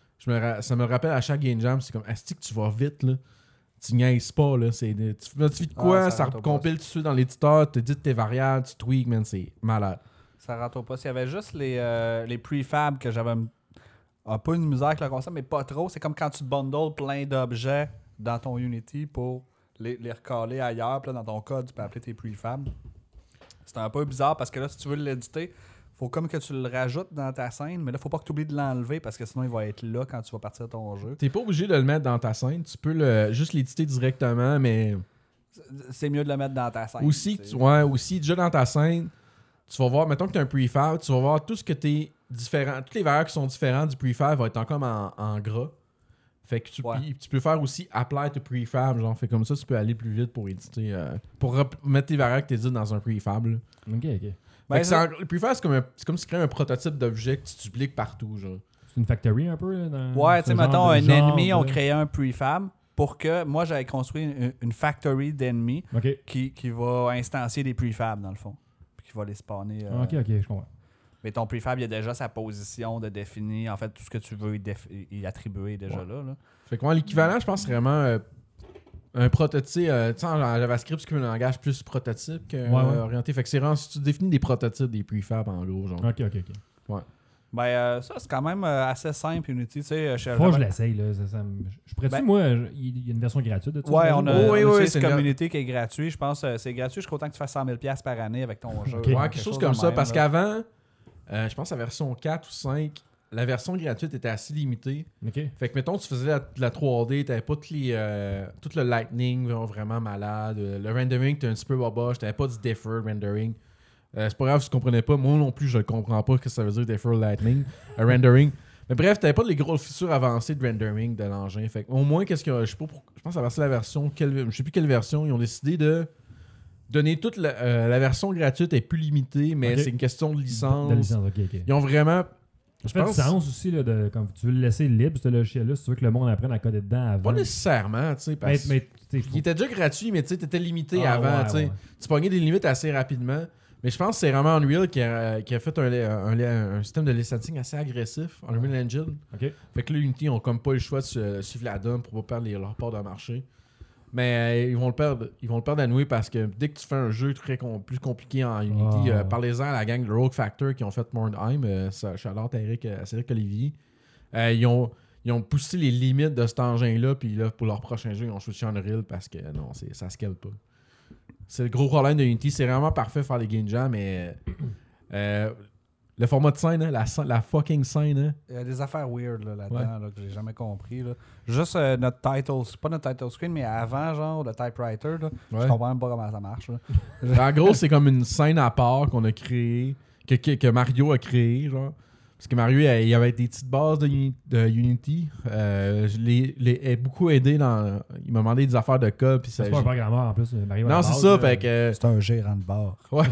Ça me rappelle à chaque game jam, c'est comme, est-ce que tu vas vite, là? Tu niaises pas, là. Tu modifies de quoi, ça compile tout de suite dans l'éditeur, tu édites tes variables, tu tweaks, man, c'est malade. Ça rentre pas. S'il y avait juste les prefabs que j'avais un peu une misère avec le concept, mais pas trop. C'est comme quand tu bundles plein d'objets dans ton Unity pour les recaler ailleurs. Puis là, dans ton code, tu peux appeler tes prefabs. C'est un peu bizarre parce que là, si tu veux l'éditer, faut comme que tu le rajoutes dans ta scène, mais là, faut pas que tu oublies de l'enlever parce que sinon, il va être là quand tu vas partir de ton jeu. T'es pas obligé de le mettre dans ta scène. Tu peux juste l'éditer directement, mais... C'est mieux de le mettre dans ta scène. Aussi, déjà dans ta scène, tu vas voir, mettons que tu as un prefab, tu vas voir tout ce que t'es différent. Toutes les valeurs qui sont différentes du prefab vont être encore en gras. Fait que tu peux faire aussi apply to prefab, genre, fait comme ça, tu peux aller plus vite pour éditer, pour mettre tes variables que tu édites dans un prefab. Là. Ok. Ben, le prefab, c'est comme si tu crées un prototype d'objet que tu dupliques partout, genre. C'est une factory un peu, là? Ouais, tu sais, mettons, un ennemi, on créait un prefab pour que, moi, j'avais construit une factory d'ennemis qui va instancier des prefabs, dans le fond. Puis qui va les spawner. Ok, je comprends. Mais ton prefab, il y a déjà sa position de définir. En fait, tout ce que tu veux y attribuer déjà là. Fait que l'équivalent, je pense, c'est vraiment un prototype. Tu sais, en JavaScript, c'est comme un langage plus prototype orienté. Fait que c'est vraiment, si tu définis des prototypes, des prefabs, en gros, genre. Ok. Ouais. Ben, ça, c'est quand même assez simple, Unity. Tu sais, faut que je l'essaye, là. Je pourrais-tu, moi, il y a une version gratuite de tout ça? Ouais, on a oui, c'est une communauté qui est gratuit. Je pense que c'est gratuit jusqu'à autant que tu fasses 100 000$ par année avec ton jeu. Ouais, quelque chose comme ça. Parce qu'avant, je pense à la version 4 ou 5, la version gratuite était assez limitée. Fait que, mettons, tu faisais de la 3D, t'avais pas tout le lightning vraiment malade. Le rendering, t'es un petit peu boboche, t'avais pas du deferred rendering. C'est pas grave si tu comprenais pas. Moi non plus, je le comprends pas ce que ça veut dire deferred lightning, rendering. Mais bref, t'avais pas les grosses features avancées de rendering de l'engin. Fait au moins, je pense à la version, je sais plus quelle version, ils ont décidé de donner toute la version gratuite est plus limitée, mais c'est une question de licence. De licence, ok. Ils ont vraiment. Ça fait du sens aussi, là, comme tu veux le laisser libre, ce logiciel-là, si tu veux que le monde apprenne à coder dedans avant. Pas nécessairement, tu sais, parce il était déjà gratuit, mais tu sais, t'étais limité avant, tu sais. Tu pognais des limites assez rapidement. Mais je pense que c'est vraiment Unreal qui a fait un système de licensing assez agressif, Unreal Engine. OK. Fait que là, Unity ont comme pas eu le choix de suivre la donne pour pas perdre leur part de marché. Mais ils vont le perdre à nouer parce que dès que tu fais un jeu plus compliqué en Unity, parlez-en à la gang de Rogue Factor qui ont fait Mordheim, shout-out à Cédric Olivier. Ils ont poussé les limites de cet engin-là, puis là, pour leur prochain jeu, ils ont switché en Unreal parce que non, ça scale pas. C'est le gros problème de Unity. C'est vraiment parfait faire les game jams, mais le format de scène, la fucking scène. Hein. Il y a des affaires weird là-dedans là, que j'ai jamais compris. Là. Juste notre title, pas notre title screen, mais avant, genre, le typewriter, là, je comprends même pas comment ça marche. En gros, c'est comme une scène à part qu'on a créée, que Mario a créée, genre. Parce que Mario, il y avait des petites bases de Unity. Je l'ai beaucoup aidé il m'a demandé des affaires de code. Puis c'est pas un programmeur en plus. Mario non, c'est ça. Fait que... C'est un gérant de bar. Ouais.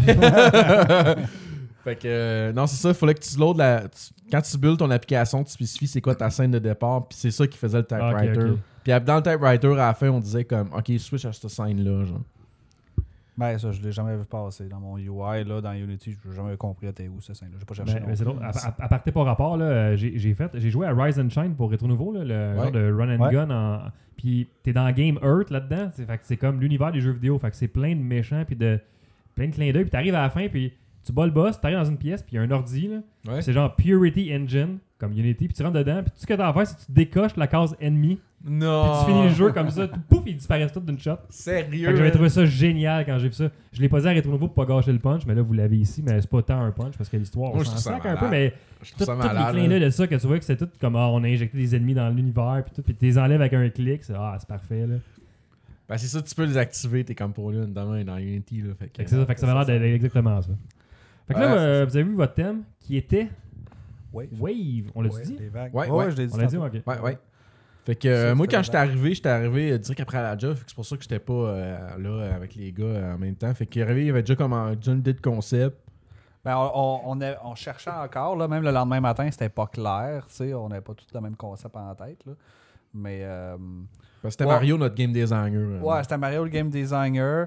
Fait que, non, c'est ça. Il fallait que tu loads quand tu builds ton application, tu spécifies c'est quoi ta scène de départ. Puis c'est ça qui faisait le typewriter. Okay. Puis dans le typewriter, à la fin, on disait comme, OK, switch à cette scène-là. Genre. Ben, ça, je l'ai jamais vu passer dans mon UI, là, dans Unity. Je n'ai jamais compris était où cette scène-là. J'ai pas cherché. Mais c'est drôle. À partir par rapport, là, j'ai joué à Rise and Shine pour Retro Nouveau, là, le genre de run and gun. Puis t'es dans Game Earth là-dedans. Fait que c'est comme l'univers des jeux vidéo. Fait que c'est plein de méchants, puis plein de clins d'œil. Puis t'arrives à la fin, puis tu bats le boss, t'arrives dans une pièce, puis il y a un ordi. Là, c'est genre Purity Engine, comme Unity. Puis tu rentres dedans, puis tout ce que t'as à faire, c'est que tu décoches la case ennemi. Non! Puis tu finis le jeu comme ça, pouf, ils disparaissent tous d'une shot. Sérieux? Fait que j'avais trouvé ça génial quand j'ai vu ça. Je l'ai pas dit à Retro Nouveau pour pas gâcher le punch, mais là vous l'avez ici, mais c'est pas tant un punch parce que l'histoire, on s'en sac un peu, mais tous les clins d'œil de ça, que tu vois que c'est tout comme on a injecté des ennemis dans l'univers, puis tout, puis tu les enlèves avec un clic, c'est parfait là. Ben c'est ça, tu peux les activer, t'es comme pour lui dans Unity. Là, fait que c'est ça, fait que ça va l'air d'être exactement ça. Fait que là, vous avez vu votre thème qui était Wave. On l'a dit? Ouais, je l'ai dit. On l'a dit, ok. Ouais. Fait que moi, quand j'étais arrivé direct après la job. C'est pour ça que j'étais pas là avec les gars en même temps. Fait qu'il y avait déjà comme une idée de concept. Ben, on cherchait encore. Là, même le lendemain matin, c'était pas clair. On n'avait pas tout le même concept en tête. Là. Mais. C'était Mario, notre game designer. Ouais, c'était Mario, le game designer.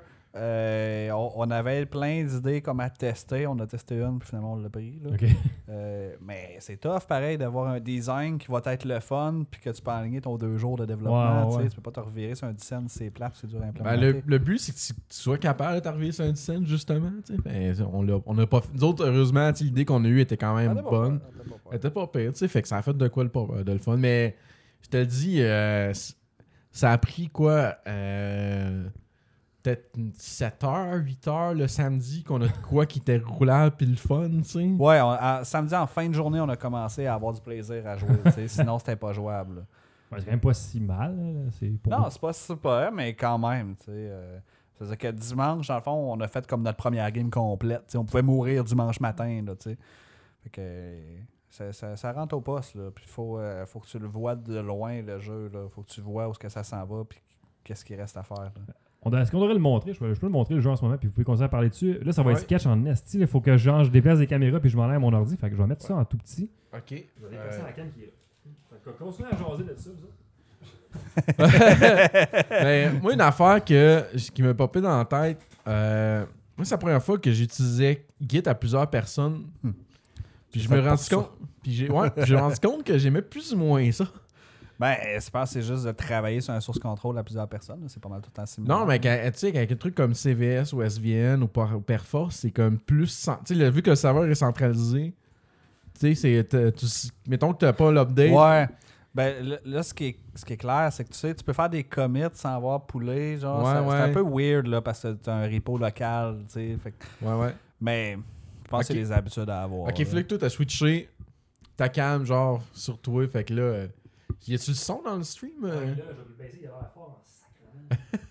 On avait plein d'idées comme à tester. On a testé une, puis finalement on l'a pris. Là. Okay. Mais c'est tough, pareil, d'avoir un design qui va être le fun, puis que tu peux aligner ton 2 jours de développement. Tu peux pas te revirer sur un design, c'est plat, c'est dur à implémenter. Le but, c'est que tu sois capable de te revirer sur un design, justement. Ben, on a pas fait. Nous autres, heureusement, l'idée qu'on a eue était quand même bonne. Elle était pas pire, fait que ça a fait de quoi de le fun. Mais je te le dis, ça a pris quoi peut-être 7h, 8h le samedi qu'on a de quoi qui était roulable puis le fun, tu sais. Ouais, samedi en fin de journée, on a commencé à avoir du plaisir à jouer, sinon c'était pas jouable. Ouais, c'est quand même pas si mal. Non, c'est pas super, mais quand même, tu sais. C'est-à-dire que dimanche, dans le fond, on a fait comme notre première game complète. On pouvait mourir dimanche matin, là, tu sais. Fait que ça rentre au poste, là. Puis faut que tu le vois de loin, le jeu, là. Faut que tu vois où est-ce que ça s'en va, puis qu'est-ce qu'il reste à faire, là. Est-ce qu'on devrait le montrer? Je peux le montrer le jeu en ce moment, puis vous pouvez continuer à parler dessus. Là, ça va être sketch en esti. Il faut que je déplace des caméras, puis je m'enlève mon ordi. Fait que je vais mettre ça en tout petit. OK. Je vais déplacer la cam qui est là. Fait que continuez à jaser de ça, Ben, moi, une affaire qui me popait dans la tête, moi, c'est la première fois que j'utilisais Git à plusieurs personnes. Puis je me rends compte. Puis j'ai rendu compte que j'aimais plus ou moins ça. Ben, je pense que c'est juste de travailler sur un source control à plusieurs personnes. Là. C'est pas mal tout le temps similaire. Non, mais tu sais, avec un truc comme CVS ou SVN ou Perforce, c'est comme plus. Tu sais, vu que le serveur est centralisé, tu sais, mettons que tu n'as pas l'update. Ouais. Ben, là, ce qui est clair, c'est que tu peux faire des commits sans avoir poulé. Genre, c'est un peu weird là, parce que tu as un repo local. Tu sais, Ouais. Mais je pense que c'est les habitudes à avoir. Ok, Flick, toi, t'as switché ta cam, genre, sur toi. Fait que là. Y a-tu le son dans le stream? Là, je vais le baisser, il a l'air fort en sacrement.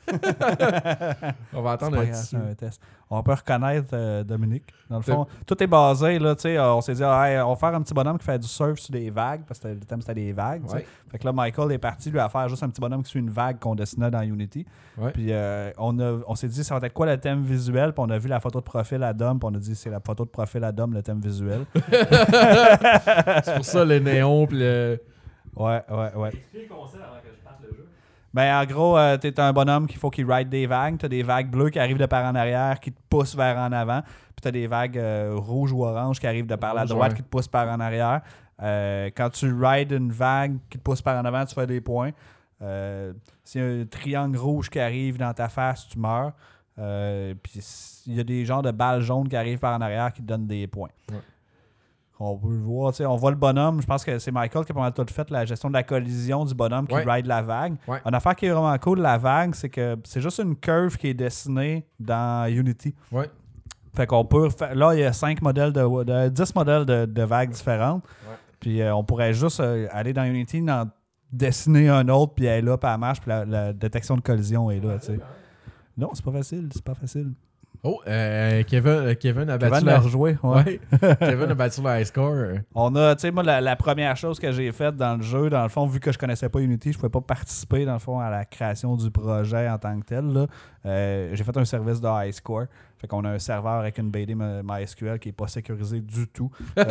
On va attendre C'est pas grave, c'est un test. On peut reconnaître Dominique. Dans le fond, tout est basé, là, tu sais, on s'est dit, hey, on va faire un petit bonhomme qui fait du surf sur des vagues, parce que le thème c'était des vagues, tu sais. Ouais. Fait que là, Michael est parti, lui, à faire juste un petit bonhomme qui suit une vague qu'on dessinait dans Unity. Ouais. Puis on s'est dit, ça va être quoi le thème visuel, puis on a vu la photo de profil à Dom, puis on a dit, c'est la photo de profil à Dom, le thème visuel. C'est pour ça le néon pis le... Ouais. Explique le concept avant que je parte le jeu. Ben, en gros, t'es un bonhomme qu'il faut qu'il ride des vagues. T'as des vagues bleues qui arrivent de par en arrière, qui te poussent vers en avant. Puis t'as des vagues rouges ou oranges qui arrivent de par la Rouge, droite, ouais. qui te poussent par en arrière. Quand tu rides une vague qui te pousse par en avant, tu fais des points. S'il y a un triangle rouge qui arrive dans ta face, tu meurs. Puis il y a des genres de balles jaunes qui arrivent par en arrière qui te donnent des points. Ouais. On peut le voir, tu sais, on voit le bonhomme. Je pense que c'est Michael qui a pas mal tout fait, la gestion de la collision du bonhomme qui Ouais. ride la vague. Ouais. Une affaire qui est vraiment cool de la vague, c'est que c'est juste une curve qui est dessinée dans Unity. Ouais. Fait qu'on peut là, il y a 10 modèles de vagues différentes. Ouais. Puis on pourrait juste aller dans Unity, dessiner un autre, puis elle est là, puis elle marche, puis la détection de collision est là, tu sais. Non, c'est pas facile. Oh, Kevin a Kevin battu l'a rejoué, ouais. Ouais. Kevin a battu le high score. On a, tu sais, moi, la première chose que j'ai faite dans le jeu, dans le fond, vu que je connaissais pas Unity, je pouvais pas participer, dans le fond, à la création du projet en tant que tel, là. J'ai fait un service de high score. Fait qu'on a un serveur avec une BD MySQL qui est pas sécurisé du tout.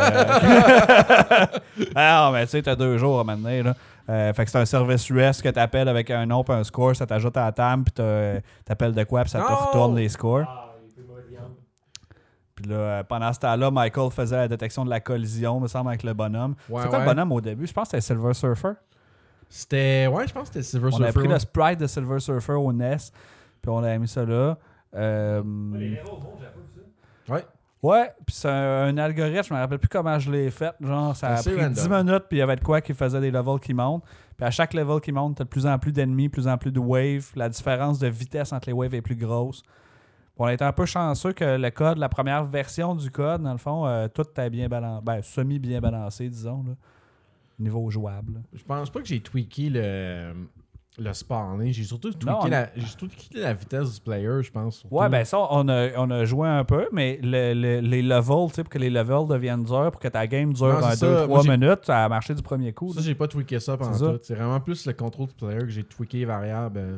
Ah, mais tu sais, t'as 2 jours maintenant, là. Fait que c'est un service US que t'appelles avec un nom et un score, ça t'ajoute à la table, puis t'appelles de quoi, puis ça te Non! retourne les scores. Il peut pas être Puis là, pendant ce temps-là, Michael faisait la détection de la collision, me semble, avec le bonhomme. Ouais, c'est quoi ouais. le bonhomme au début? Je pense que c'était Silver Surfer. C'était... Ouais, je pense que c'était Silver On Surfer. a pris le sprite de Silver Surfer au NES, puis on a mis ça là. Les héros, bon, j'avoue ça. Ouais. Ouais, puis c'est un algorithme, je me rappelle plus comment je l'ai fait. Genre, ça a Assez pris random. 10 minutes, puis il y avait de quoi qui faisait des levels qui montent. Puis à chaque level qui monte, t'as de plus en plus d'ennemis, plus en plus de waves. La différence de vitesse entre les waves est plus grosse. On a été un peu chanceux que le code, la première version du code, dans le fond, tout était bien balancé. Ben, semi-bien balancé, disons, là. Niveau jouable. Je pense pas que j'ai tweaké le spawning. J'ai surtout Non, tweaké la vitesse du player, je pense. Surtout. Ouais, ben ça, on a joué un peu, mais les levels, tu sais, pour que les levels deviennent durs, pour que ta game dure Non, c'est ça. 2-3 Moi, minutes, ça a marché du premier coup. Ça, là. j'ai pas tweaké ça pendant C'est ça. tout. C'est vraiment plus le contrôle du player que j'ai tweaké les variables.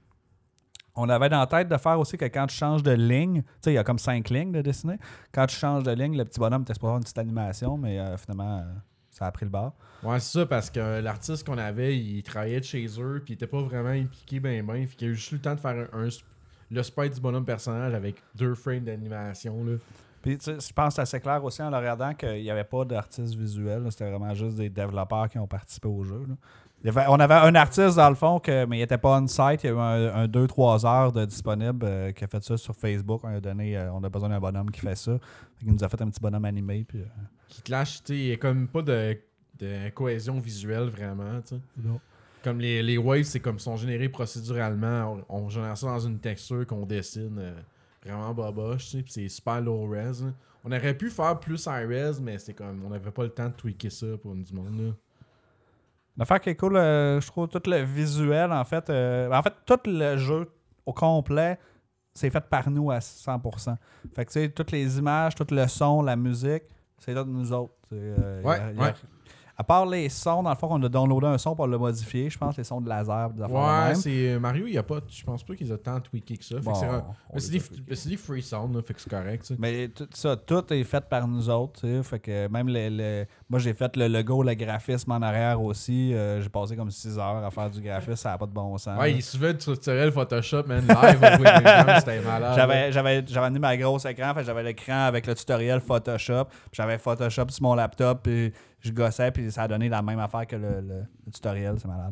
On avait dans la tête de faire aussi que quand tu changes de ligne, tu sais, il y a comme 5 lignes de dessiner. Quand tu changes de ligne, le petit bonhomme t'expose avoir une petite animation, mais finalement, ça a pris le bord. Ouais, c'est ça, parce que l'artiste qu'on avait, il travaillait de chez eux, puis il était pas vraiment impliqué ben. Fait qu'il a eu juste eu le temps de faire le sprite du bonhomme personnage avec 2 frames d'animation, là. Puis tu sais, je pense que c'est assez clair aussi en le regardant qu'il n'y avait pas d'artiste visuel. Là. C'était vraiment juste des développeurs qui ont participé au jeu. Là. On avait un artiste dans le fond, mais il n'était pas on-site. Il y a eu un 2-3 heures de disponible qui a fait ça sur Facebook. On a besoin d'un bonhomme qui fait ça. Il nous a fait un petit bonhomme animé. Puis, Qui clash, tu sais, il y a comme pas de cohésion visuelle vraiment, tu sais. Comme les waves, c'est comme sont générés procéduralement. On génère ça dans une texture qu'on dessine vraiment boboche, tu sais, puis c'est super low res. Là. On aurait pu faire plus high res, mais c'est comme on n'avait pas le temps de tweaker ça pour du monde, là. L'affaire qui est cool, je trouve, tout le visuel, en fait, tout le jeu au complet, c'est fait par nous à 100%. Fait que, tu sais, toutes les images, tout le son, la musique, c'est là de nous autres. Ouais. À part les sons, dans le fond, on a downloadé un son pour le modifier, je pense, les sons de laser, des affaires de Ouais, même. c'est Mario, il y a pas, je pense pas qu'ils ont tant tweaké que ça. Fait Bon, que c'est on mais c'est les a des, tweakés. c'est des free sound, là, fait que c'est correct, ça. Mais tout est fait par nous autres, tu sais. Fait que même moi, j'ai fait le logo, le graphisme en arrière aussi. J'ai passé comme 6 heures à faire du graphisme, ça n'a pas de bon sens. Ouais, il suivait le tutoriel Photoshop, man, live au webcam, c'était malade. J'avais amené ma grosse écran, fait que j'avais l'écran avec le tutoriel Photoshop. Puis j'avais Photoshop sur mon laptop, puis je gossais, puis ça a donné la même affaire que le tutoriel, c'est malade.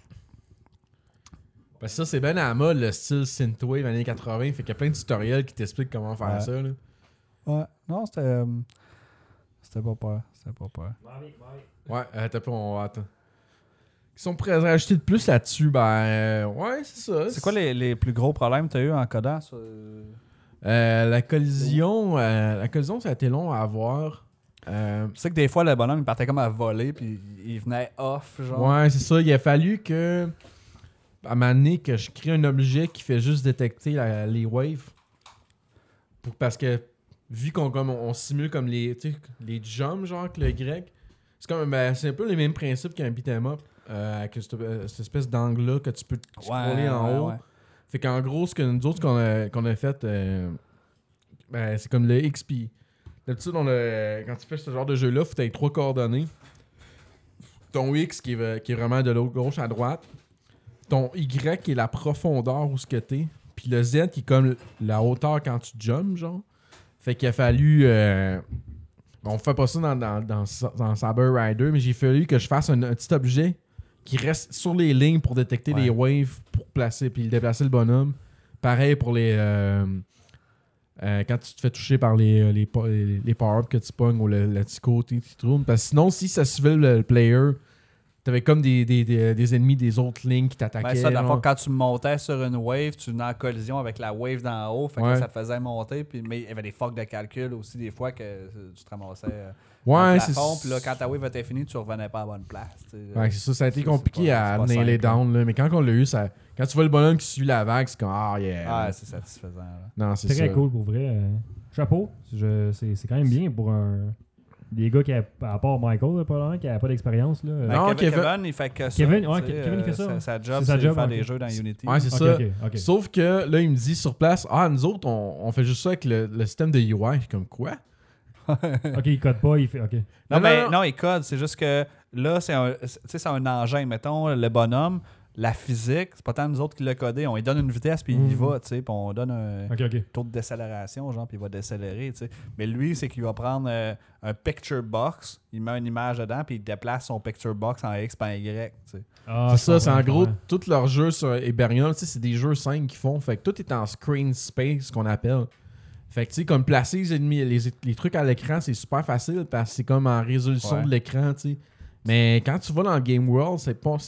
Parce que ça, c'est bien à la mode, le style synthwave années 80, fait qu'il y a plein de tutoriels qui t'expliquent comment faire Ouais. ça, là. Ouais, non, c'était pas peur. Ouais, attends pas, on va attendre. Ils sont prêts à rajouter de plus là-dessus, ouais, c'est ça. C'est quoi les plus gros problèmes que tu as eu en codant ça? La collision, ça a été long à avoir. Tu sais que des fois, le bonhomme, il partait comme à voler, puis il venait off, genre. Ouais, c'est ça. Il a fallu que à un moment donné que je crée un objet qui fait juste détecter les waves. Parce que vu on simule comme les jumps, genre, que le grec, c'est un peu les mêmes principes qu'un beat'em up, avec cette espèce d'angle-là que tu peux scroller en haut. Ouais. Fait qu'en gros, ce que nous autres qu'on a fait, c'est comme le XP. D'habitude, quand tu fais ce genre de jeu-là, faut que tu aies 3 coordonnées. Ton X qui est vraiment de l'autre gauche à droite. Ton Y qui est la profondeur où ce que t'es. Puis le Z qui est comme la hauteur quand tu jumps, genre. Fait qu'il a fallu... on fait pas ça dans Saber Rider, mais j'ai fallu que je fasse un petit objet qui reste sur les lignes pour détecter les waves, pour placer, puis déplacer le bonhomme. Pareil pour les... quand tu te fais toucher par les power-ups que tu pognes ou le petit côté qui tourne. Parce que sinon, si ça suivait le player, t'avais comme des ennemis des autres lignes qui t'attaquaient. Ben ça, d'abord, quand tu montais sur une wave, tu venais en collision avec la wave d'en haut. Fait que ça te faisait monter. Mais il y avait des fucks de calcul aussi, des fois, que tu te ramassais dans le plafond. Puis là, quand ta wave était finie, tu revenais pas à la bonne place. Ouais, c'est ça. Ça a été compliqué à nailer down. Là. Mais quand on l'a eu, ça... Quand tu vois le bonhomme qui suit la vague, c'est comme Ah, c'est satisfaisant. Là. Non, c'est très cool pour vrai. Chapeau. C'est quand même bien pour des gars qui, à part Michael, qui n'avaient pas d'expérience. Là. Non, Kevin, il fait que ça. Kevin il fait ça. Sa job, c'est de faire des jeux dans Unity. Ouais, c'est ça. Okay. Sauf que là, il me dit sur place, nous autres, on fait juste ça avec le système de UI. Je suis comme, quoi? OK, il code pas, il fait... OK. Non, il code. C'est juste que là, c'est un engin. Mettons, le bonhomme, la physique, c'est pas tant nous autres qui l'a codé. On lui donne une vitesse, puis il y va, tu sais, puis on donne un taux de décélération, genre, puis il va décélérer, tu sais. Mais lui, c'est qu'il va prendre un picture box, il met une image dedans, puis il déplace son picture box en X par Y, tu sais. C'est ça, c'est en gros, tous leurs jeux sur Eberium, tu sais, c'est des jeux simples qu'ils font. Fait que tout est en screen space, qu'on appelle. Fait que, tu sais, comme placer les ennemis, les trucs à l'écran, c'est super facile parce que c'est comme en résolution de l'écran, tu sais. Mais quand tu vas dans le Game World, c'est pas...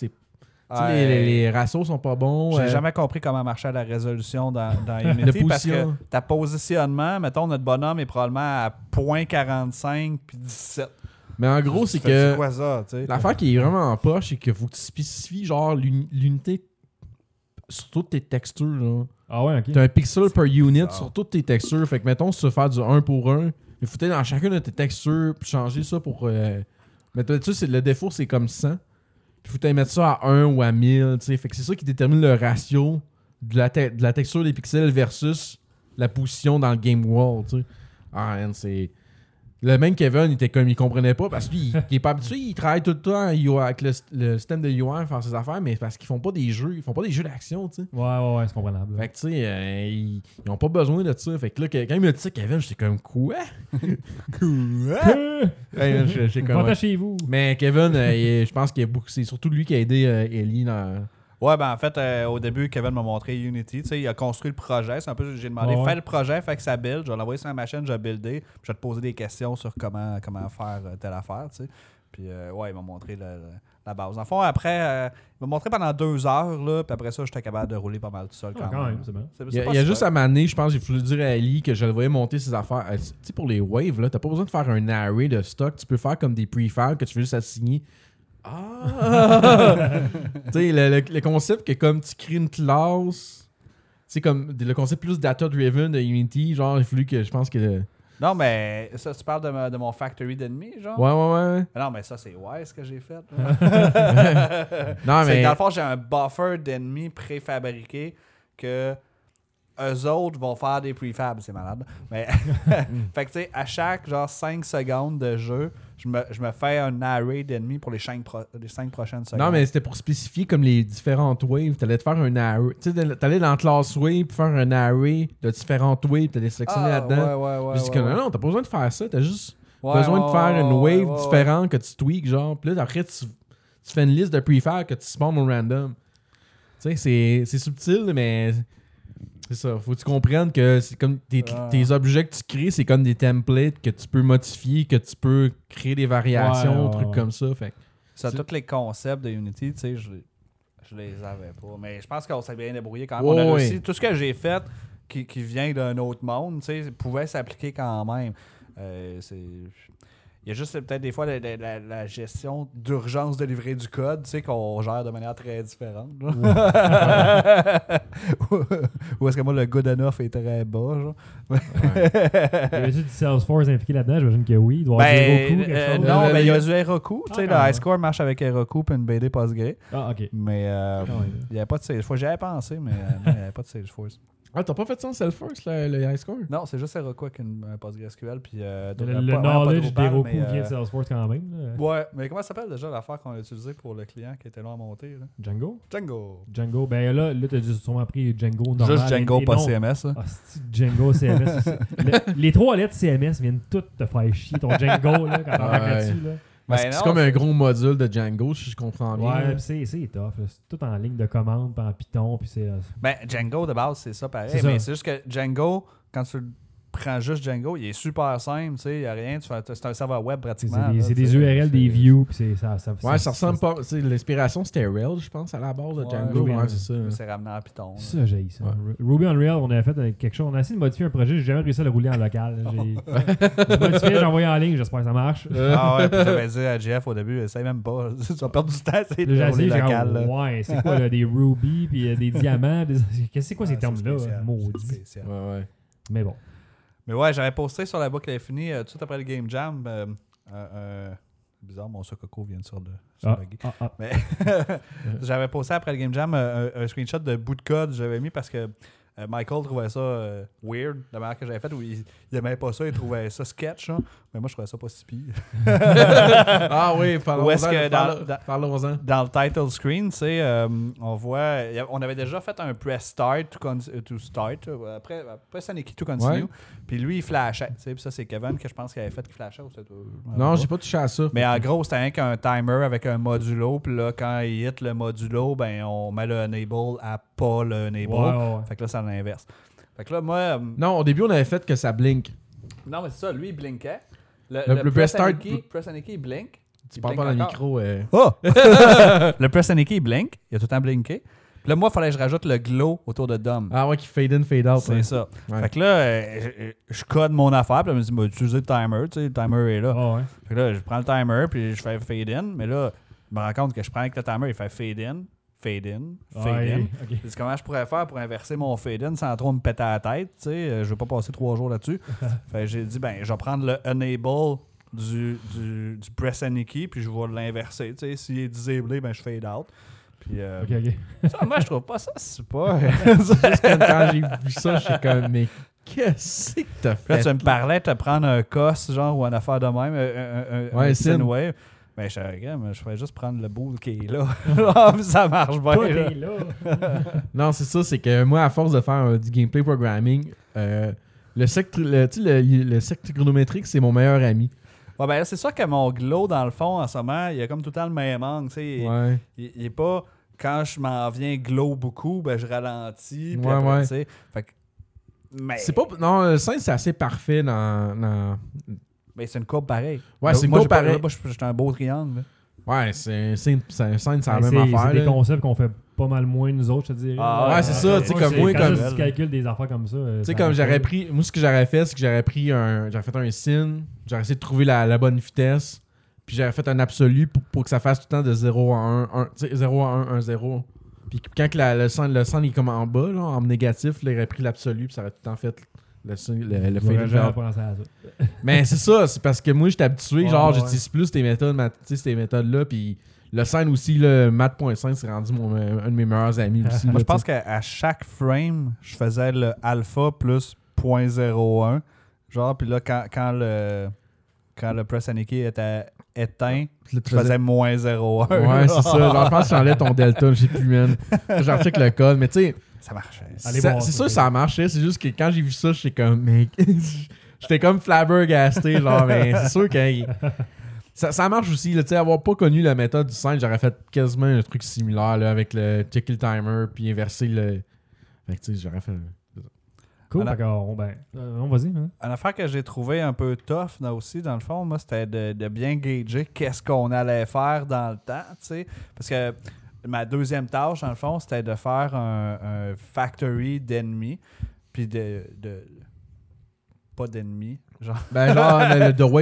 les ratios sont pas bons. J'ai jamais compris comment marchait la résolution dans Unity parce que ta positionnement, mettons, notre bonhomme est probablement à 0.45 puis 17. Mais en gros, c'est que quoi ça, tu sais? L'affaire qui est vraiment en poche, c'est qu'il faut que tu spécifies genre l'unité sur toutes tes textures. Genre. Ah ouais, ok. T'as un pixel per unit sur toutes tes textures. Fait que mettons, si tu veux faire du 1 pour 1, il faut dans chacune de tes textures puis changer ça pour... Mais tu sais, le défaut, c'est comme 100. Puis faut mettre ça à 1 ou à 1000, tu sais. Fait que c'est ça qui détermine le ratio de la texture des pixels versus la position dans le game world, tu sais. C'est... Le même Kevin, il comprenait pas parce qu'il est pas habitué, il travaille tout le temps avec le système de UI faire ses affaires, mais parce qu'ils font pas des jeux d'action, tu sais. Ouais, c'est comprenable. Fait que tu sais, ils ont pas besoin de ça. Fait que là, quand il m'a dit ça, Kevin, j'étais comme quoi? J'étais comme. Rentrez chez vous. Mais Kevin, je pense qu'il y a beaucoup. C'est surtout lui qui a aidé Ellie dans. Ouais, ben en fait, au début, Kevin m'a montré Unity. Tu sais, il a construit le projet. C'est un peu, j'ai demandé, fais le projet, fait que ça build. Je vais l'envoyer sur la machine, je vais builder. Puis je vais te poser des questions sur comment faire telle affaire, tu sais. Puis, il m'a montré la base. En fond, après, il m'a montré pendant 2 heures, là. Puis après ça, j'étais capable de rouler pas mal tout seul quand même. C'est bon. Il y a juste à m'amener, je pense, j'ai voulu dire à Ellie que je le voyais monter ses affaires. Tu sais, pour les waves, là, t'as pas besoin de faire un array de stock. Tu peux faire comme des prefabs que tu veux juste assigner. Tu sais, le concept que comme tu crées une classe, c'est comme le concept plus data-driven de Unity, genre, il a fallu que je pense que... Non, mais ça, tu parles de mon factory d'ennemis, genre? Ouais. Non, mais ça, c'est ce que j'ai fait. Non, mais... Dans le fond, j'ai un buffer d'ennemis préfabriqué que eux autres vont faire des prefabs, c'est malade. Mais fait que tu sais, à chaque genre 5 secondes de jeu, je me fais un array d'ennemis pour les 5 prochaines secondes. Non, mais c'était pour spécifier comme les différentes waves. T'allais te faire un array. Tu sais, t'allais dans class wave pour faire un array de différentes waves. T'allais sélectionner là-dedans. Ouais. Je dis que non, t'as pas besoin de faire ça. T'as juste besoin de faire une wave différente que tu tweaks, genre. Puis là, après, tu fais une liste de prefab que tu spawns au random. Tu sais, c'est subtil, mais... C'est ça, faut que tu comprennes que c'est comme tes objets que tu crées, c'est comme des templates que tu peux modifier, que tu peux créer des variations, trucs comme ça. Fait. Ça, tous les concepts de Unity, tu sais, je les avais pas. Mais je pense qu'on s'est bien débrouillé quand même. On a réussi. Tout ce que j'ai fait qui vient d'un autre monde, tu sais, pouvait s'appliquer quand même. Il y a juste peut-être des fois la gestion d'urgence de livrer du code, tu sais, qu'on gère de manière très différente. Ou est-ce que moi, le good enough est très bas, genre? Y avait-tu du Salesforce impliqué là-dedans? J'imagine que oui. Il doit y avoir du Heroku, quelque chose. non, mais il y a du Heroku. Tu sais, quand le même. iScore marche avec Heroku et une BD Postgre. Ah, ok. Mais Quand même. il n'y avait pas de Salesforce. J'y avais pensé, mais il n'y avait pas de Salesforce. Ah, t'as pas fait ça en Salesforce, le high score? Non, c'est juste Heroku avec une PostgreSQL. Puis, Le knowledge d'Heroku vient de Salesforce quand même. Là. Ouais, mais comment ça s'appelle déjà l'affaire qu'on a utilisée pour le client qui était long à monter? Là? Django? Django. Ben là t'as sûrement pris Django normal. Juste Django, et pas non- CMS. Là. Ah, c'est Django CMS. Les 3 lettres CMS viennent toutes te faire chier ton Django là, quand t'embarques Ouais. là-dessus. Là. Parce Ben que non, c'est comme un c'est- gros module de Django, si je comprends bien. Ouais, pis c'est tough. Là. C'est tout en ligne de commande, puis en Python, puis c'est... Ben, Django, de base, c'est ça pareil. C'est mais ça. c'est juste que Django, quand tu prends juste Django, il est super simple. Tu sais, il n'y a rien. C'est un serveur web pratiquement. C'est là, des tu sais. URL, des views, puis c'est ça. Ouais, ça ressemble pas. L'inspiration, c'était Rails, je pense, à la base de Ouais, Django. Ruby Ouais, on c'est ça. Mais c'est ramené en Python. là. Ça, j'ai ça. Ouais. Ruby on Rails, on avait fait quelque chose. On a essayé de modifier un projet. J'ai jamais réussi à le rouler en local. J'ai modifié, j'ai envoyé en ligne. J'espère que ça marche. Ah ouais, puis j'avais dit à Jeff au début, essaye même pas. Tu vas perdre du temps, c'est Là, j'ai de rouler essayé, j'ai local. là. ouais, c'est quoi là, des ruby, puis des diamants. C'est quoi ces Ah, termes-là? c'est spécial, Maudit. c'est spécial. Ouais, ouais. Mais bon. Mais ouais, j'avais posté sur la boucle infinie tout de suite après le Game Jam. Bizarre, mon Sococo vient de sur Ah, bugger. ah. Mais j'avais posté après le Game Jam un screenshot de bout de code que j'avais mis parce que Michael trouvait ça weird, la manière que j'avais faite, où il aimait pas ça, il trouvait ça sketch. Hein. Mais moi, je trouvais ça pas si pire. Ah oui, Où est-ce que parlons-en. Dans le title screen, tu sais, on voit. On avait déjà fait un press start to start. Après Saniki to continue. Ouais. Puis lui, il flashait. Tu sais, puis ça, c'est Kevin que je pense qu'il avait fait qui flashait. Ou c'est toi? Non, j'ai pas touché à ça. Mais en gros, c'était rien qu'un timer avec un modulo. Puis là, quand il hit le modulo, ben, on met le enable à pas le enable. Ouais. Fait que là, c'est l'inverse. Fait que là, moi. Non, au début, on avait fait que ça blink. Non, mais c'est ça. Lui, il blinkait. Le press start- Press and key, il blink. Tu Il parles blink pas dans le encore. micro. Oh! Le press and key, il blink. Il a tout le temps blinké. Puis là, moi, il fallait que je rajoute le glow autour de Dom. Ah ouais, qui fade in, fade out. C'est ouais. ça. Ouais. Fait que là, je code mon affaire. Puis là, je me dis, bah, utiliser le timer. Tu sais, le timer est là. Ah ouais. Fait que là, je prends le timer. Puis je fais fade in. Mais là, je me rends compte que je prends avec le timer. Il fait fade in, fade in, fade Ouais, in. ok. Je dis, comment je pourrais faire pour inverser mon fade-in sans trop me péter à la tête, tu sais, je vais pas passer 3 jours là-dessus. Fait que j'ai dit, ben, je vais prendre le enable du press and key, puis je vais l'inverser, tu sais, s'il est disablé, ben, je fade out. Puis, Ok. ça, moi, je trouve pas ça super. Juste comme quand j'ai vu ça, je suis comme, mais qu'est-ce que t'as Là, fait? tu me parlais de te prendre un COS, genre, ou une affaire de même, Ouais, un Sin. sin wave. Ben, je ferais juste prendre le bout qui est là. Puis ça marche bien. Toi, là. t'es là. Non, c'est ça, c'est que moi, à force de faire du gameplay programming, le secte chronométrique, c'est mon meilleur ami. Ouais, ben, là, c'est sûr que mon glow, dans le fond, en ce moment, il y a comme tout le temps le même angle, tu sais. Ouais. Il est pas quand je m'en viens glow beaucoup, ben je ralentis. Puis Ouais, après, ouais. tu sais, fait que- mais C'est pas. Non, le scène, c'est assez parfait dans. mais c'est une courbe pareille. Ouais, c'est une Moi, courbe pareille. Moi, j'étais un beau triangle. là. Ouais, c'est un scène, c'est la Ben, même c'est affaire. des là. concepts qu'on fait pas mal moins nous autres, je te dirais. Ah, ouais, c'est ça, tu sais, comme moi, quand comme- tu calcules des affaires comme ça. Tu sais, comme j'aurais pris. Moi, ce que j'aurais fait, c'est que j'aurais fait un sin, j'aurais essayé de trouver la bonne vitesse, puis j'aurais fait un absolu pour que ça fasse tout le temps de 0 à 1, tu sais, 0 à 1, 1, 0. Puis quand que le son est comme en bas, là, en négatif, là, il aurait pris l'absolu, puis ça aurait tout le temps fait le J'aurais jamais fade. pensé à ça. Mais c'est ça, c'est parce que moi, j'étais habitué, Ouais, genre, ouais. j'utilise plus ces méthodes-là, puis le scène aussi, le Math.5, c'est rendu un de mes meilleurs amis aussi. Moi, là, je pense tu sais. qu'à chaque frame, je faisais le alpha plus 0.01. Genre, puis là, quand le press and key était éteint, Là, tu je faisais moins 0.1. Ouais, c'est ça. Genre, je pense que j'enlève ton delta, je sais plus, man. J'en check le code, mais tu sais, Ça marchait. Allez c'est voir sûr ça, que ça marchait. C'est juste que quand j'ai vu ça, j'étais comme, mec, j'étais comme flabbergasté, genre, mais c'est sûr que ça marche aussi. Tu sais, avoir pas connu la méthode du scène, j'aurais fait quasiment un truc similaire là, avec le checker le timer puis inverser le. Fait que tu sais, j'aurais fait. Cool, Alors- d'accord. On vas-y. Hein? Une affaire que j'ai trouvé un peu tough là aussi, dans le fond, moi, c'était de bien gager qu'est-ce qu'on allait faire dans le temps, tu sais. Parce que ma deuxième tâche, dans le fond, c'était de faire un factory d'ennemis, puis pas d'ennemis, genre... Ben, genre, le The Wave.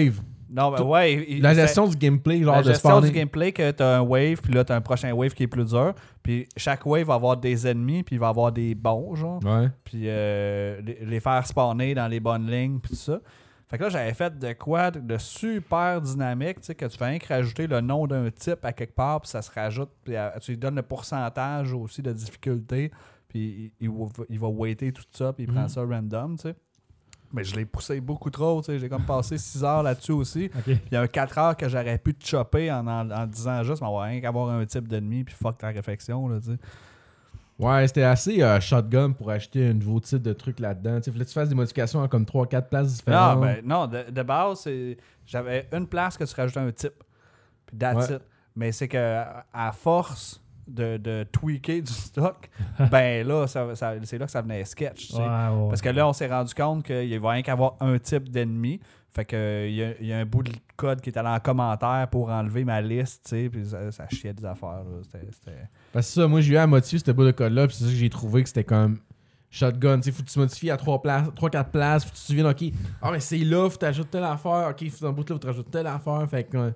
Non, mais ouais. La gestion du gameplay, genre la de gestion spawner. du gameplay, que t'as un wave, puis là, t'as un prochain wave qui est plus dur. Puis chaque wave va avoir des ennemis, puis il va avoir des bons, genre. Ouais. Puis les faire spawner dans les bonnes lignes, puis tout ça. Fait que là, j'avais fait de quoi de super dynamique, tu sais, que tu fais rien que rajouter le nom d'un type à quelque part, puis ça se rajoute, puis tu lui donnes le pourcentage aussi de difficulté, puis il va weighter tout ça, puis il prend ça random, tu sais. Mais je l'ai poussé beaucoup trop, tu sais. J'ai comme passé 6 heures là-dessus aussi. Ok. Puis il y a un 4 heures que j'aurais pu te chopper en disant juste, mais on va rien qu'avoir un type d'ennemi, puis fuck ta réflexion, là, tu sais. Ouais, c'était assez shotgun pour acheter un nouveau type de truc là-dedans. Tu fallait que tu fasses des modifications à comme 3-4 places différentes. De base, j'avais une place que tu rajoutais un type. Puis that's it. Mais c'est que à force de tweaker du stock, ben là, c'est là que ça venait sketch. Tu sais. Parce que là, on s'est rendu compte qu'il va rien qu'avoir un type d'ennemi. Fait que il y a un bout de code qui est allé en commentaire pour enlever ma liste, tu sais, puis ça chiait des affaires. Là. C'était... Parce que ça, moi, j'ai eu à modifier ce bout de code-là, puis c'est ça que j'ai trouvé que c'était comme shotgun. Tu sais, faut que tu modifies à 3-4 places, faut que tu te souviennes, OK, mais c'est là, faut que tu ajoutes telle affaire, OK, dans le bout là, faut que tu rajoutes telle affaire. Fait que.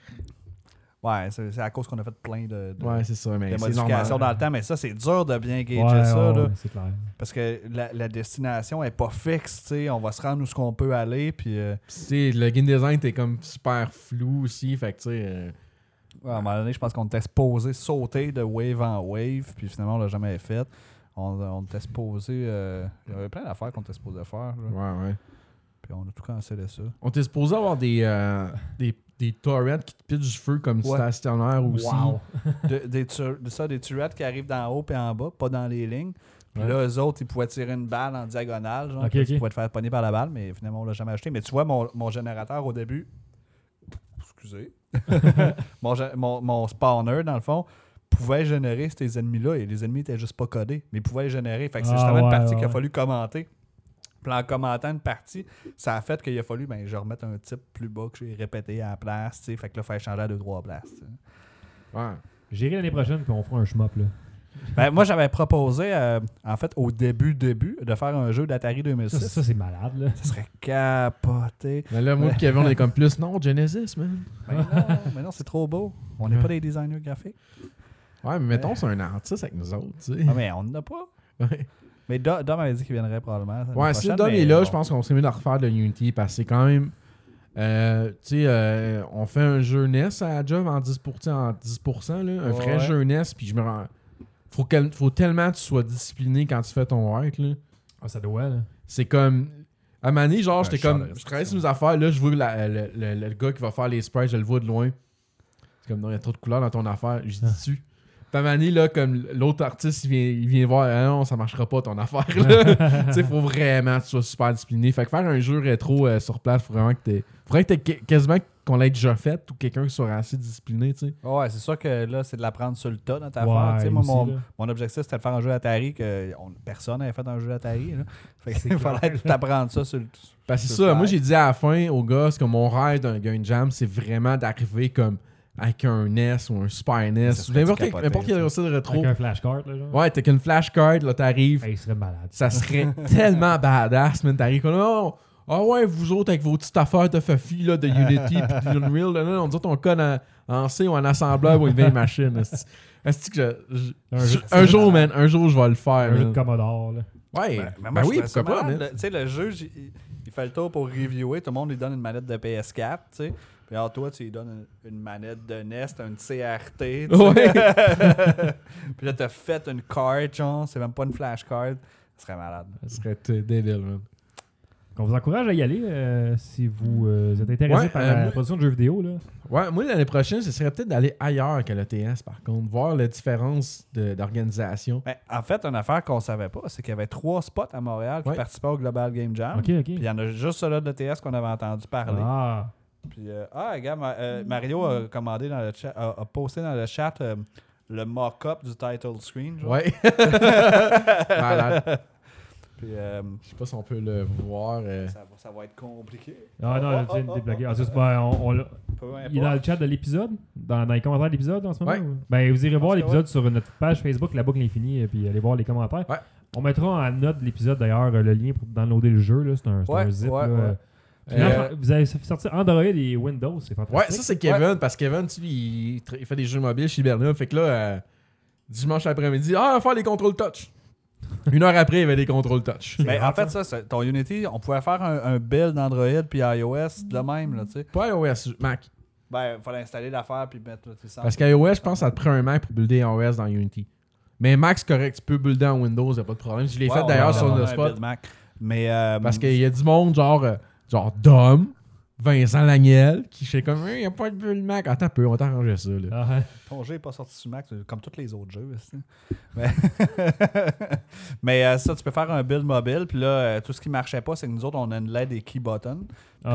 Ouais, c'est à cause qu'on a fait plein de c'est ça, mais de c'est modifications normal. dans le temps, mais ça, c'est dur de bien gager ça. Là, c'est clair. parce que la destination est pas fixe, tu sais, on va se rendre où ce qu'on peut aller, puis... le game design était comme super flou aussi, fait que tu sais... à un moment donné, je pense qu'on était supposé sauter de wave en wave, puis finalement, on l'a jamais fait. On était supposé... il y avait plein d'affaires qu'on était supposé faire. Là. Ouais. Puis on a tout cancellé ça. On était supposé avoir des torrents qui te pitchent du feu comme stationnaire aussi. Wow. des turrets qui arrivent d'en haut et en bas, pas dans les lignes. Puis là, eux autres, ils pouvaient tirer une balle en diagonale. Genre, tu pouvais te faire pogner par la balle, mais finalement, on l'a jamais acheté. Mais tu vois, mon générateur au début... Excusez. mon spawner, dans le fond, pouvait générer ces ennemis-là. Et les ennemis étaient juste pas codés. Mais ils pouvaient les générer. Fait que c'est justement une partie qu'il a fallu commenter. Puis en commentant une partie, ça a fait qu'il a fallu je remette un type plus bas que j'ai répété à la place. T'sais. Fait que là, il fallait changer à 2-3 places. T'sais. Ouais. J'irai l'année prochaine puis on fera un shmup là. Moi, j'avais proposé, en fait, au début, de faire un jeu d'Atari 2006. Ça c'est malade, là. Ça serait capoté. Mais là, moi et Kevin, on est comme plus, non, Genesis, man. Mais non, c'est trop beau. On n'est pas des designers graphiques. Ouais, mais mettons, c'est un artiste avec nous autres, tu sais. Ah, mais on n'en a pas. Ouais. Mais Dom avait dit qu'il viendrait probablement. Ouais, si Dom est là, je pense qu'on serait mieux de refaire de Unity parce que c'est quand même. On fait un jeu NES à la job en 10%, là, un vrai jeu NES, puis je me rends. Faut tellement que tu sois discipliné quand tu fais ton work, là. Ah, ça doit, là. C'est comme. À Mané, genre, j'étais comme. Je travaillais sur mes affaires, là, je vois le gars qui va faire les sprites, je le vois de loin. C'est comme, non, il y a trop de couleurs dans ton affaire. Je dis dessus. Puis à Mané, là, comme l'autre artiste, il vient voir, ah non, ça marchera pas ton affaire, là. Tu sais, faut vraiment que tu sois super discipliné. Fait que faire un jeu rétro sur place, faudrait que t'aies quasiment qu'on l'ait déjà fait ou quelqu'un qui soit assez discipliné, tu sais. Ouais, c'est sûr que là, c'est de l'apprendre sur le tas, notre Ouais, affaire. Tu sais, moi, aussi, mon objectif, c'était de faire un jeu Atari que personne n'avait fait un jeu Atari. Là. Fait qu'il fallait tout apprendre ça sur le tas. Parce que c'est ça, moi j'ai dit à la fin aux gars, c'est que mon rêve d'un game jam, c'est vraiment d'arriver comme avec un NES ou un Super NES, n'importe quel réussite de rétro. Avec un flashcard, là, genre. Ouais, t'as qu'une flashcard, là, t'arrives. Il serait malade. Ça serait tellement badass, man. T'arrives comme, oh, ah ouais, vous autres, avec vos petites affaires de Fuffy, là, de Unity pis de Unreal, là, on dit ton code en C ou en assembleur ou une vieille machine. Est-ce que un jour, man, un jour, je vais le faire. Un jeu de Commodore, là. Ouais, moi, oui, pourquoi pas, man. Tu sais, le jeu, il fait le tour pour reviewer. Tout le monde lui donne une manette de PS4, tu sais. Puis alors toi, tu lui donnes une manette de NES, t'as une CRT, tu sais. Ouais. Puis là, t'as fait une carte, genre, c'est même pas une flashcard. Ça serait malade. Ça serait débile, man. On vous encourage à y aller si vous êtes intéressé par la production de jeux vidéo, là. Ouais, moi, l'année prochaine, ce serait peut-être d'aller ailleurs que l'ETS, par contre. Voir la différence d'organisation. Ben, en fait, une affaire qu'on savait pas, c'est qu'il y avait 3 spots à Montréal qui participaient au Global Game Jam. OK. Puis il y en a juste ceux-là de l'ETS qu'on avait entendu parler. Ah. Puis, regarde, Mario a commandé dans le chat, a posté dans le chat le mock-up du title screen. Genre. Ouais. Malade. Puis, je sais pas si on peut le voir. Ça va être compliqué. Ah non, c'est débloqué. Il est dans le chat de l'épisode, dans les commentaires de l'épisode en ce moment. Ouais. Ben, vous irez voir l'épisode sur notre page Facebook, La Boucle Infinie, et puis allez voir les commentaires. Ouais. On mettra en note de l'épisode d'ailleurs le lien pour downloader le jeu. Là. C'est un zip. Ouais. Vous avez sorti Android et Windows, c'est fantastique. Ouais, ça c'est Kevin, parce que Kevin, tu sais, il fait des jeux mobiles chez Berna. Fait que là, dimanche après-midi, on va faire les contrôles touch. 1 heure après, il y avait des contrôles touch. Mais en fait, ton Unity, on pouvait faire un build d'Android puis iOS de même, là, tu sais. Pas iOS, Mac. Ben, il fallait installer l'affaire puis mettre tes sens. Parce qu'iOS, je pense que ça te prend un Mac pour builder iOS dans Unity. Mais Mac, c'est correct, tu peux builder en Windows, il n'y a pas de problème. Je l'ai fait d'ailleurs sur le spot. Mais, Parce qu'il y a du monde, genre Dom, Vincent Lagnel, qui fait comme, il n'y a pas de build Mac. Attends un peu, on va t'arranger ça. Là. Ton jeu n'est pas sorti sur Mac, comme tous les autres jeux. Mais ça, tu peux faire un build mobile. Puis là, tout ce qui ne marchait pas, c'est que nous autres, on a une LED des key buttons. Puis,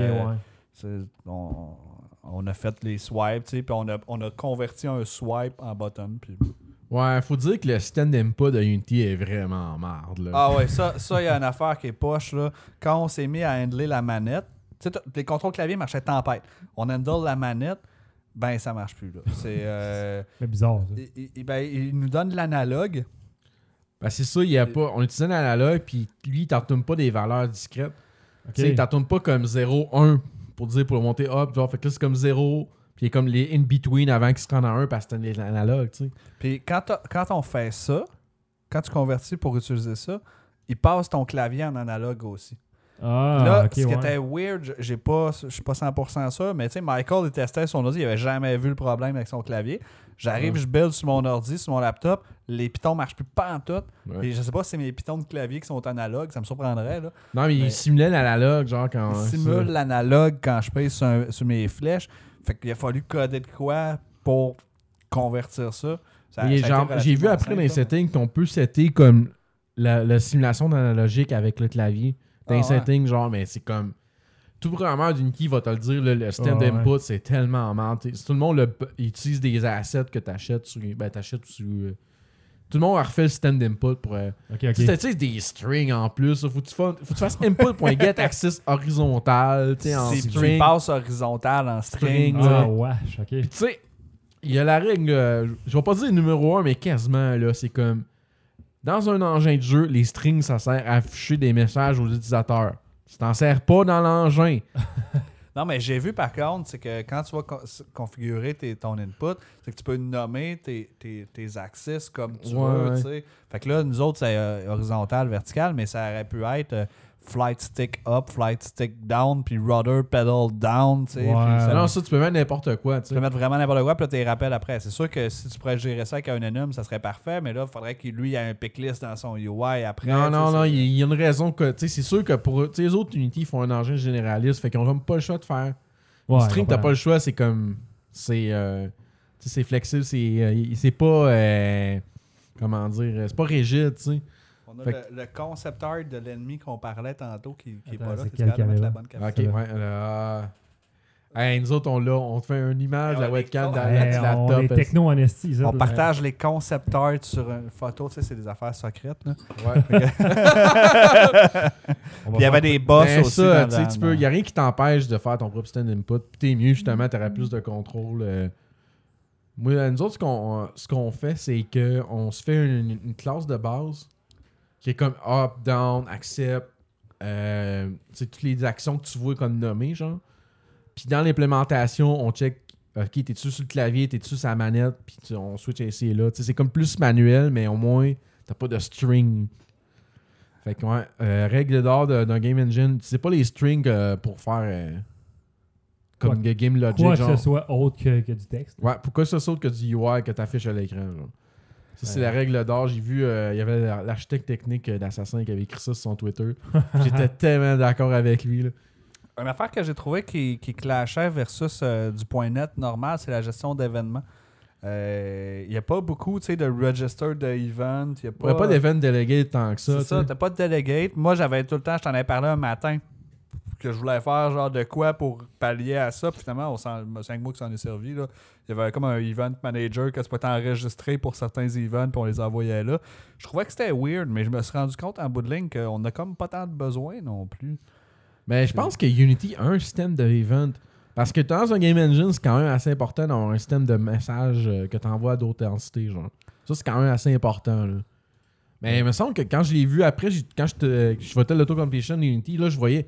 on a fait les swipes, tu sais, puis on a converti un swipe en button. Puis... Ouais, faut dire que le stand input de Unity est vraiment marde. Là. Ah ouais, ça, il y a une affaire qui est poche. Là. Quand on s'est mis à handler la manette, tu sais, les contrôles clavier marchaient tempête. On handle la manette, ben ça marche plus. Là. C'est bizarre, ça. Il nous donne l'analogue. Ben, c'est ça, on utilisait l'analogue, puis lui, il t'en pas des valeurs discrètes. Okay. Il t'en pas comme 0, 1 pour dire pour le monter up. Genre, fait que là, c'est comme 0, puis il y a comme les in-between avant qu'il se rende à 1 parce que c'était les analogues. T'sais. Puis quand on fait ça, quand tu convertis pour utiliser ça, il passe ton clavier en analogue aussi. Là, ce qui était weird, je suis pas 100% sûr, mais tu sais, Michael, il testait son ordi, il avait jamais vu le problème avec son clavier. J'arrive, je build sur mon ordi, sur mon laptop, les pitons marchent plus pas en tout. Et je sais pas si c'est mes pitons de clavier qui sont analogues, ça me surprendrait. Là. Non, mais il simulait l'analogue, genre quand. Il simule l'analogue quand je pèse sur mes flèches. Fait qu'il a fallu coder de quoi pour convertir ça. J'ai vu après dans les settings qu'on peut setter comme la simulation d'analogique avec le clavier. Dans les settings, genre, mais c'est comme. Tout programmeur d'Unity va te le dire, le stand input, c'est tellement mal. Si tout le monde utilise des assets que tu achètes sur. Ben, t'achètes sur. Tout le monde a refait le stand input pour. Tu sais, des strings en plus. Faut que tu fasses input.getAccess horizontal. En string. Tu passes horizontal en string. Wesh, ok. Tu sais, il y a la règle. Je vais pas dire numéro 1, mais quasiment, là. C'est comme. Dans un engin de jeu, les strings, ça sert à afficher des messages aux utilisateurs. Tu t'en sers pas dans l'engin. Non, mais j'ai vu par contre, c'est que quand tu vas configurer ton input, c'est que tu peux nommer tes axes comme tu veux. T'sais. Fait que là, nous autres, c'est horizontal, vertical, mais ça aurait pu être flight stick up, flight stick down, puis rudder pedal down. Non, ça, tu peux mettre n'importe quoi. Tu peux mettre vraiment n'importe quoi, puis là, tu les rappelles après. C'est sûr que si tu pourrais gérer ça avec un enum, ça serait parfait, mais là, il faudrait qu'il lui ait un picklist dans son UI après. Non, il y a une raison que. C'est sûr que pour les autres Unity, ils font un engin généraliste, fait qu'ils n'ont pas le choix de faire. Le string, t'as pas le choix, c'est comme. C'est flexible, c'est pas. Comment dire, c'est pas rigide, tu sais. On a le concept art de l'ennemi qu'on parlait tantôt qui est pas là. C'est quelle caméra? La bonne caméra. Ok, ouais. Nous autres, on te fait une image de la webcam dans la laptop. On est techno en esti. On partage les concept art sur une photo. Tu sais, c'est des affaires secrètes. Là. Ouais. Il y avait des boss aussi. Il n'y a rien qui t'empêche de faire ton propre stand input. T'es mieux, justement, tu auras plus de contrôle. Moi, nous autres, ce qu'on fait, c'est qu'on se fait une classe de base qui est comme up, down, accept, toutes les actions que tu vois comme nommées, genre. Puis dans l'implémentation, on check, ok, t'es-tu sur le clavier, t'es-tu sur la manette, puis on switch ici et là. C'est comme plus manuel, mais au moins, t'as pas de string. Fait que, ouais, règle d'or d'un game engine, c'est pas les strings pour faire comme game logic. Quoi genre. que ce soit autre que du texte. Ouais, pourquoi ça saute que du UI que t'affiches à l'écran, genre. Ça, c'est la règle d'or. J'ai vu, il y avait l'architecte technique d'Assassin qui avait écrit ça sur son Twitter. J'étais tellement d'accord avec lui. Là. Une affaire que j'ai trouvé qui clashait versus du point net normal, c'est la gestion d'événements. Il n'y a pas beaucoup de register d'event. Il n'y a pas d'event delegate tant que ça. C'est ça, t'as pas de delegate. Moi, j'avais tout le temps, je t'en avais parlé un matin, que je voulais faire genre de quoi pour pallier à ça. Puis finalement, 5 mois que ça en est servi. Là. Il y avait comme un event manager que tu peux t'enregistrer pour certains events puis on les envoyait là. Je trouvais que c'était weird, mais je me suis rendu compte en bout de ligne qu'on n'a comme pas tant de besoin non plus. Mais je pense que Unity a un système d'event. Parce que dans un game engine, c'est quand même assez important d'avoir un système de messages que tu envoies à d'autres entités. Genre. Ça, c'est quand même assez important. Là. Mais il me semble que quand je l'ai vu après, quand je votais l'auto-completion Unity, là, je voyais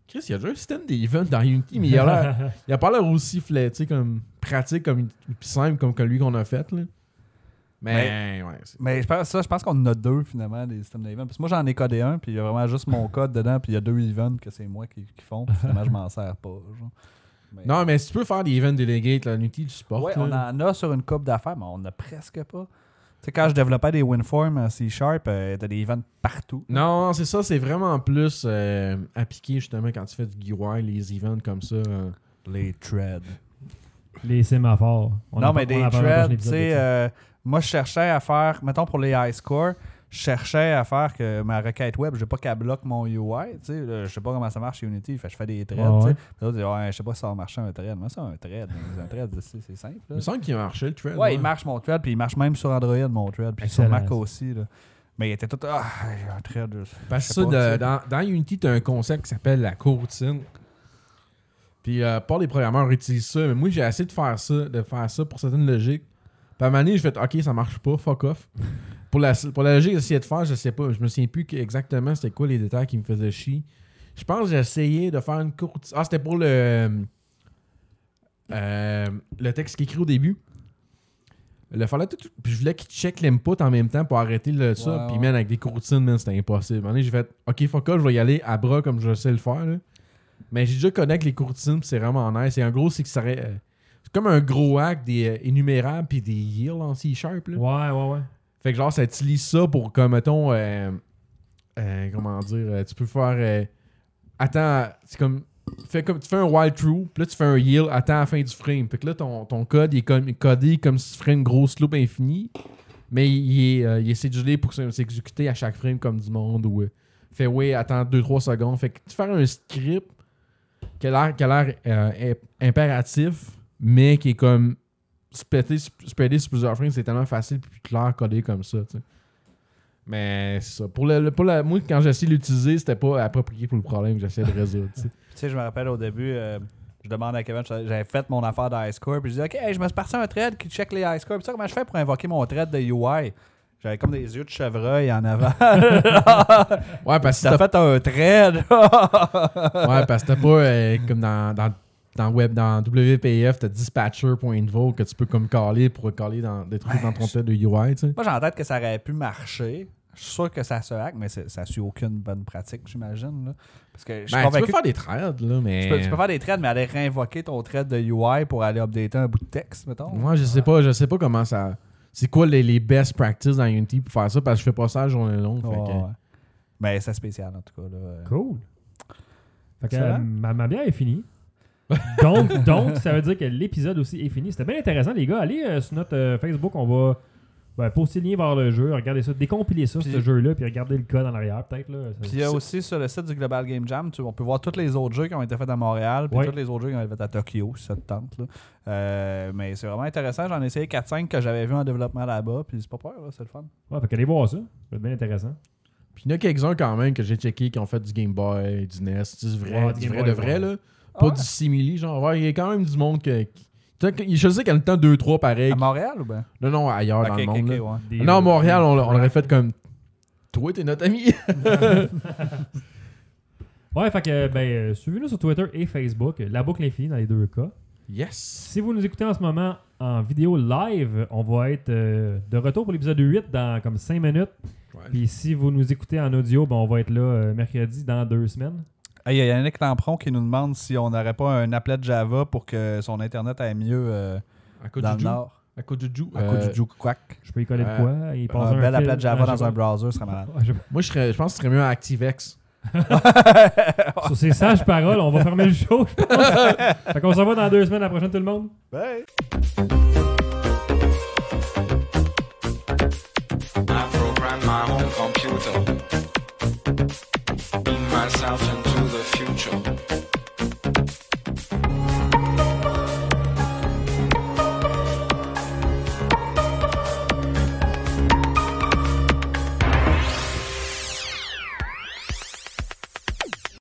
Chris, il y a déjà un système d'event dans Unity, mais il a pas l'air aussi comme pratique, comme puis simple comme que lui qu'on a fait. Là. Mais je pense qu'on en a 2 finalement, des systèmes d'events. Parce que moi, j'en ai codé un, puis il y a vraiment juste mon code dedans, puis il y a 2 events que c'est moi qui font, puis finalement, je m'en sers pas. Genre. Non, mais si tu peux faire des events delegate, là, Unity, tu supportes. Ouais, on en a sur une coupe d'affaires, mais on en a presque pas. Tu sais, quand je développais des WinForms à C#, t'as des events partout. Non, c'est ça, c'est vraiment plus appliqué justement quand tu fais du GUI, les events comme ça. Les threads. Les sémaphores. Non, mais des threads, tu sais, moi, je cherchais à faire, mettons pour les high scores, je cherchais à faire que ma requête web, je veux pas qu'elle bloque mon UI. Tu sais, je sais pas comment ça marche chez Unity, fait, je fais des threads. Ouais. Je sais pas si ça va marcher un thread. Moi, c'est un thread. Un thread, c'est simple. Là. Il me semble qu'il marchait le thread. Ouais, il marche mon thread, puis il marche même sur Android, mon thread, puis sur Mac aussi. Là. Mais il était tout. Ah, j'ai un thread. Parce que ça, dans Unity, tu as un concept qui s'appelle la coroutine. Puis pas les programmeurs utilisent ça, mais moi j'ai essayé de faire ça pour certaines logiques. Puis à un moment donné, j'ai fait OK, ça marche pas, fuck off. Pour la logique que j'essayais de faire, je sais pas. Je me souviens plus exactement c'était quoi les détails qui me faisaient chier. Je pense que j'ai essayé de faire une courte. Ah, c'était pour le texte qui est écrit au début. Puis je voulais qu'il check l'input en même temps pour arrêter ça. Puis man, avec des courtines, man, c'était impossible. À un moment donné, j'ai fait OK, fuck off, je vais y aller à bras comme je sais le faire. Là. Mais j'ai déjà connu avec les courtines, puis c'est vraiment nice. Et en gros, c'est que ça serait. C'est comme un gros hack des énumérables puis des yields en C#. Là. Ouais. Fait que genre, ça utilise ça pour, comme, mettons, comment dire, tu peux faire, attends, c'est comme, tu fais un while true, puis là, tu fais un yield, attends à la fin du frame. Fait que là, ton code, il est codé comme si tu ferais une grosse loop infinie, mais il est cédulé pour s'exécuter à chaque frame comme du monde, ou fait, ouais, attends 2-3 secondes. Fait que tu fais un script qui a l'air impératif, mais qui est comme spreadé sur plusieurs frames, c'est tellement facile et plus clair coder comme ça. T'sais. Mais c'est ça. Moi, quand j'essaie de l'utiliser, c'était pas approprié pour le problème que j'essaie de résoudre. Tu sais, je me rappelle au début, je demande à Kevin, j'avais fait mon affaire d'high score, puis je dis OK, je me suis parti un thread qui check les high scores. Puis ça, comment je fais pour invoquer mon thread de UI? J'avais comme des yeux de chevreuil en avant. Ouais, parce que t'as fait un thread. Ouais, parce que t'as pas comme dans WPF, t'as dispatcher.invoke que tu peux comme caler pour caler dans des trucs dans ton thread de UI. T'sais. Moi, j'ai en tête que ça aurait pu marcher. Je suis sûr que ça se hack, mais ça suit aucune bonne pratique, j'imagine. Là. Parce que je suis convaincu tu peux faire des threads, là, mais... Tu peux faire des threads, mais aller réinvoquer ton thread de UI pour aller updater un bout de texte, mettons. Moi, je sais pas comment ça... C'est quoi les best practices dans Unity pour faire ça, parce que je fais pas ça la journée longue. Mais c'est spécial, en tout cas. Là. Cool. Fait que ma bière est finie. Donc, ça veut dire que l'épisode aussi est fini. C'était bien intéressant, les gars. Allez sur notre Facebook, on va poster le lien vers le jeu, regardez ça, décompiler ça, ce jeu-là, puis regardez le code en arrière, peut-être. Là. Puis il y a aussi sur le site du Global Game Jam, on peut voir tous les autres jeux qui ont été faits à Montréal, puis tous les autres jeux qui ont été faits à Tokyo, si ça te tente. Là. Mais c'est vraiment intéressant. J'en ai essayé 4-5 que j'avais vu en développement là-bas, puis c'est pas peur, là, c'est le fun. Ouais, fait qu'allez voir ça. Ça va être bien intéressant. Puis il y en a quelques-uns quand même que j'ai checké qui ont fait du Game Boy, du NES, du vrai, là. Pas du simili, genre. Ouais, il y a quand même du monde je sais qu'il y a le temps 2-3 pareil. À Montréal ou bien? Non, ailleurs dans le monde. Ouais. Non, à Montréal, on aurait fait comme... Toi, t'es notre ami. Ouais, fait que, suivez-nous sur Twitter et Facebook. La boucle infinie dans les deux cas. Yes. Si vous nous écoutez en ce moment en vidéo live, on va être de retour pour l'épisode 8 dans comme 5 minutes. Ouais. Puis si vous nous écoutez en audio, on va être là mercredi dans 2 semaines. Il y a Yannick Lampron qui nous demande si on n'aurait pas un applet Java pour que son Internet aille mieux dans le Nord. À cause du Jou. Quack. Je peux y coller de quoi? Il passe un bel applet Java dans un browser, ce serait malade. Moi, je pense que ce serait mieux à ActiveX. Sur ces sages paroles, on va fermer le show, je pense. Fait qu'on se revoit dans 2 semaines. À la prochaine, tout le monde. Bye!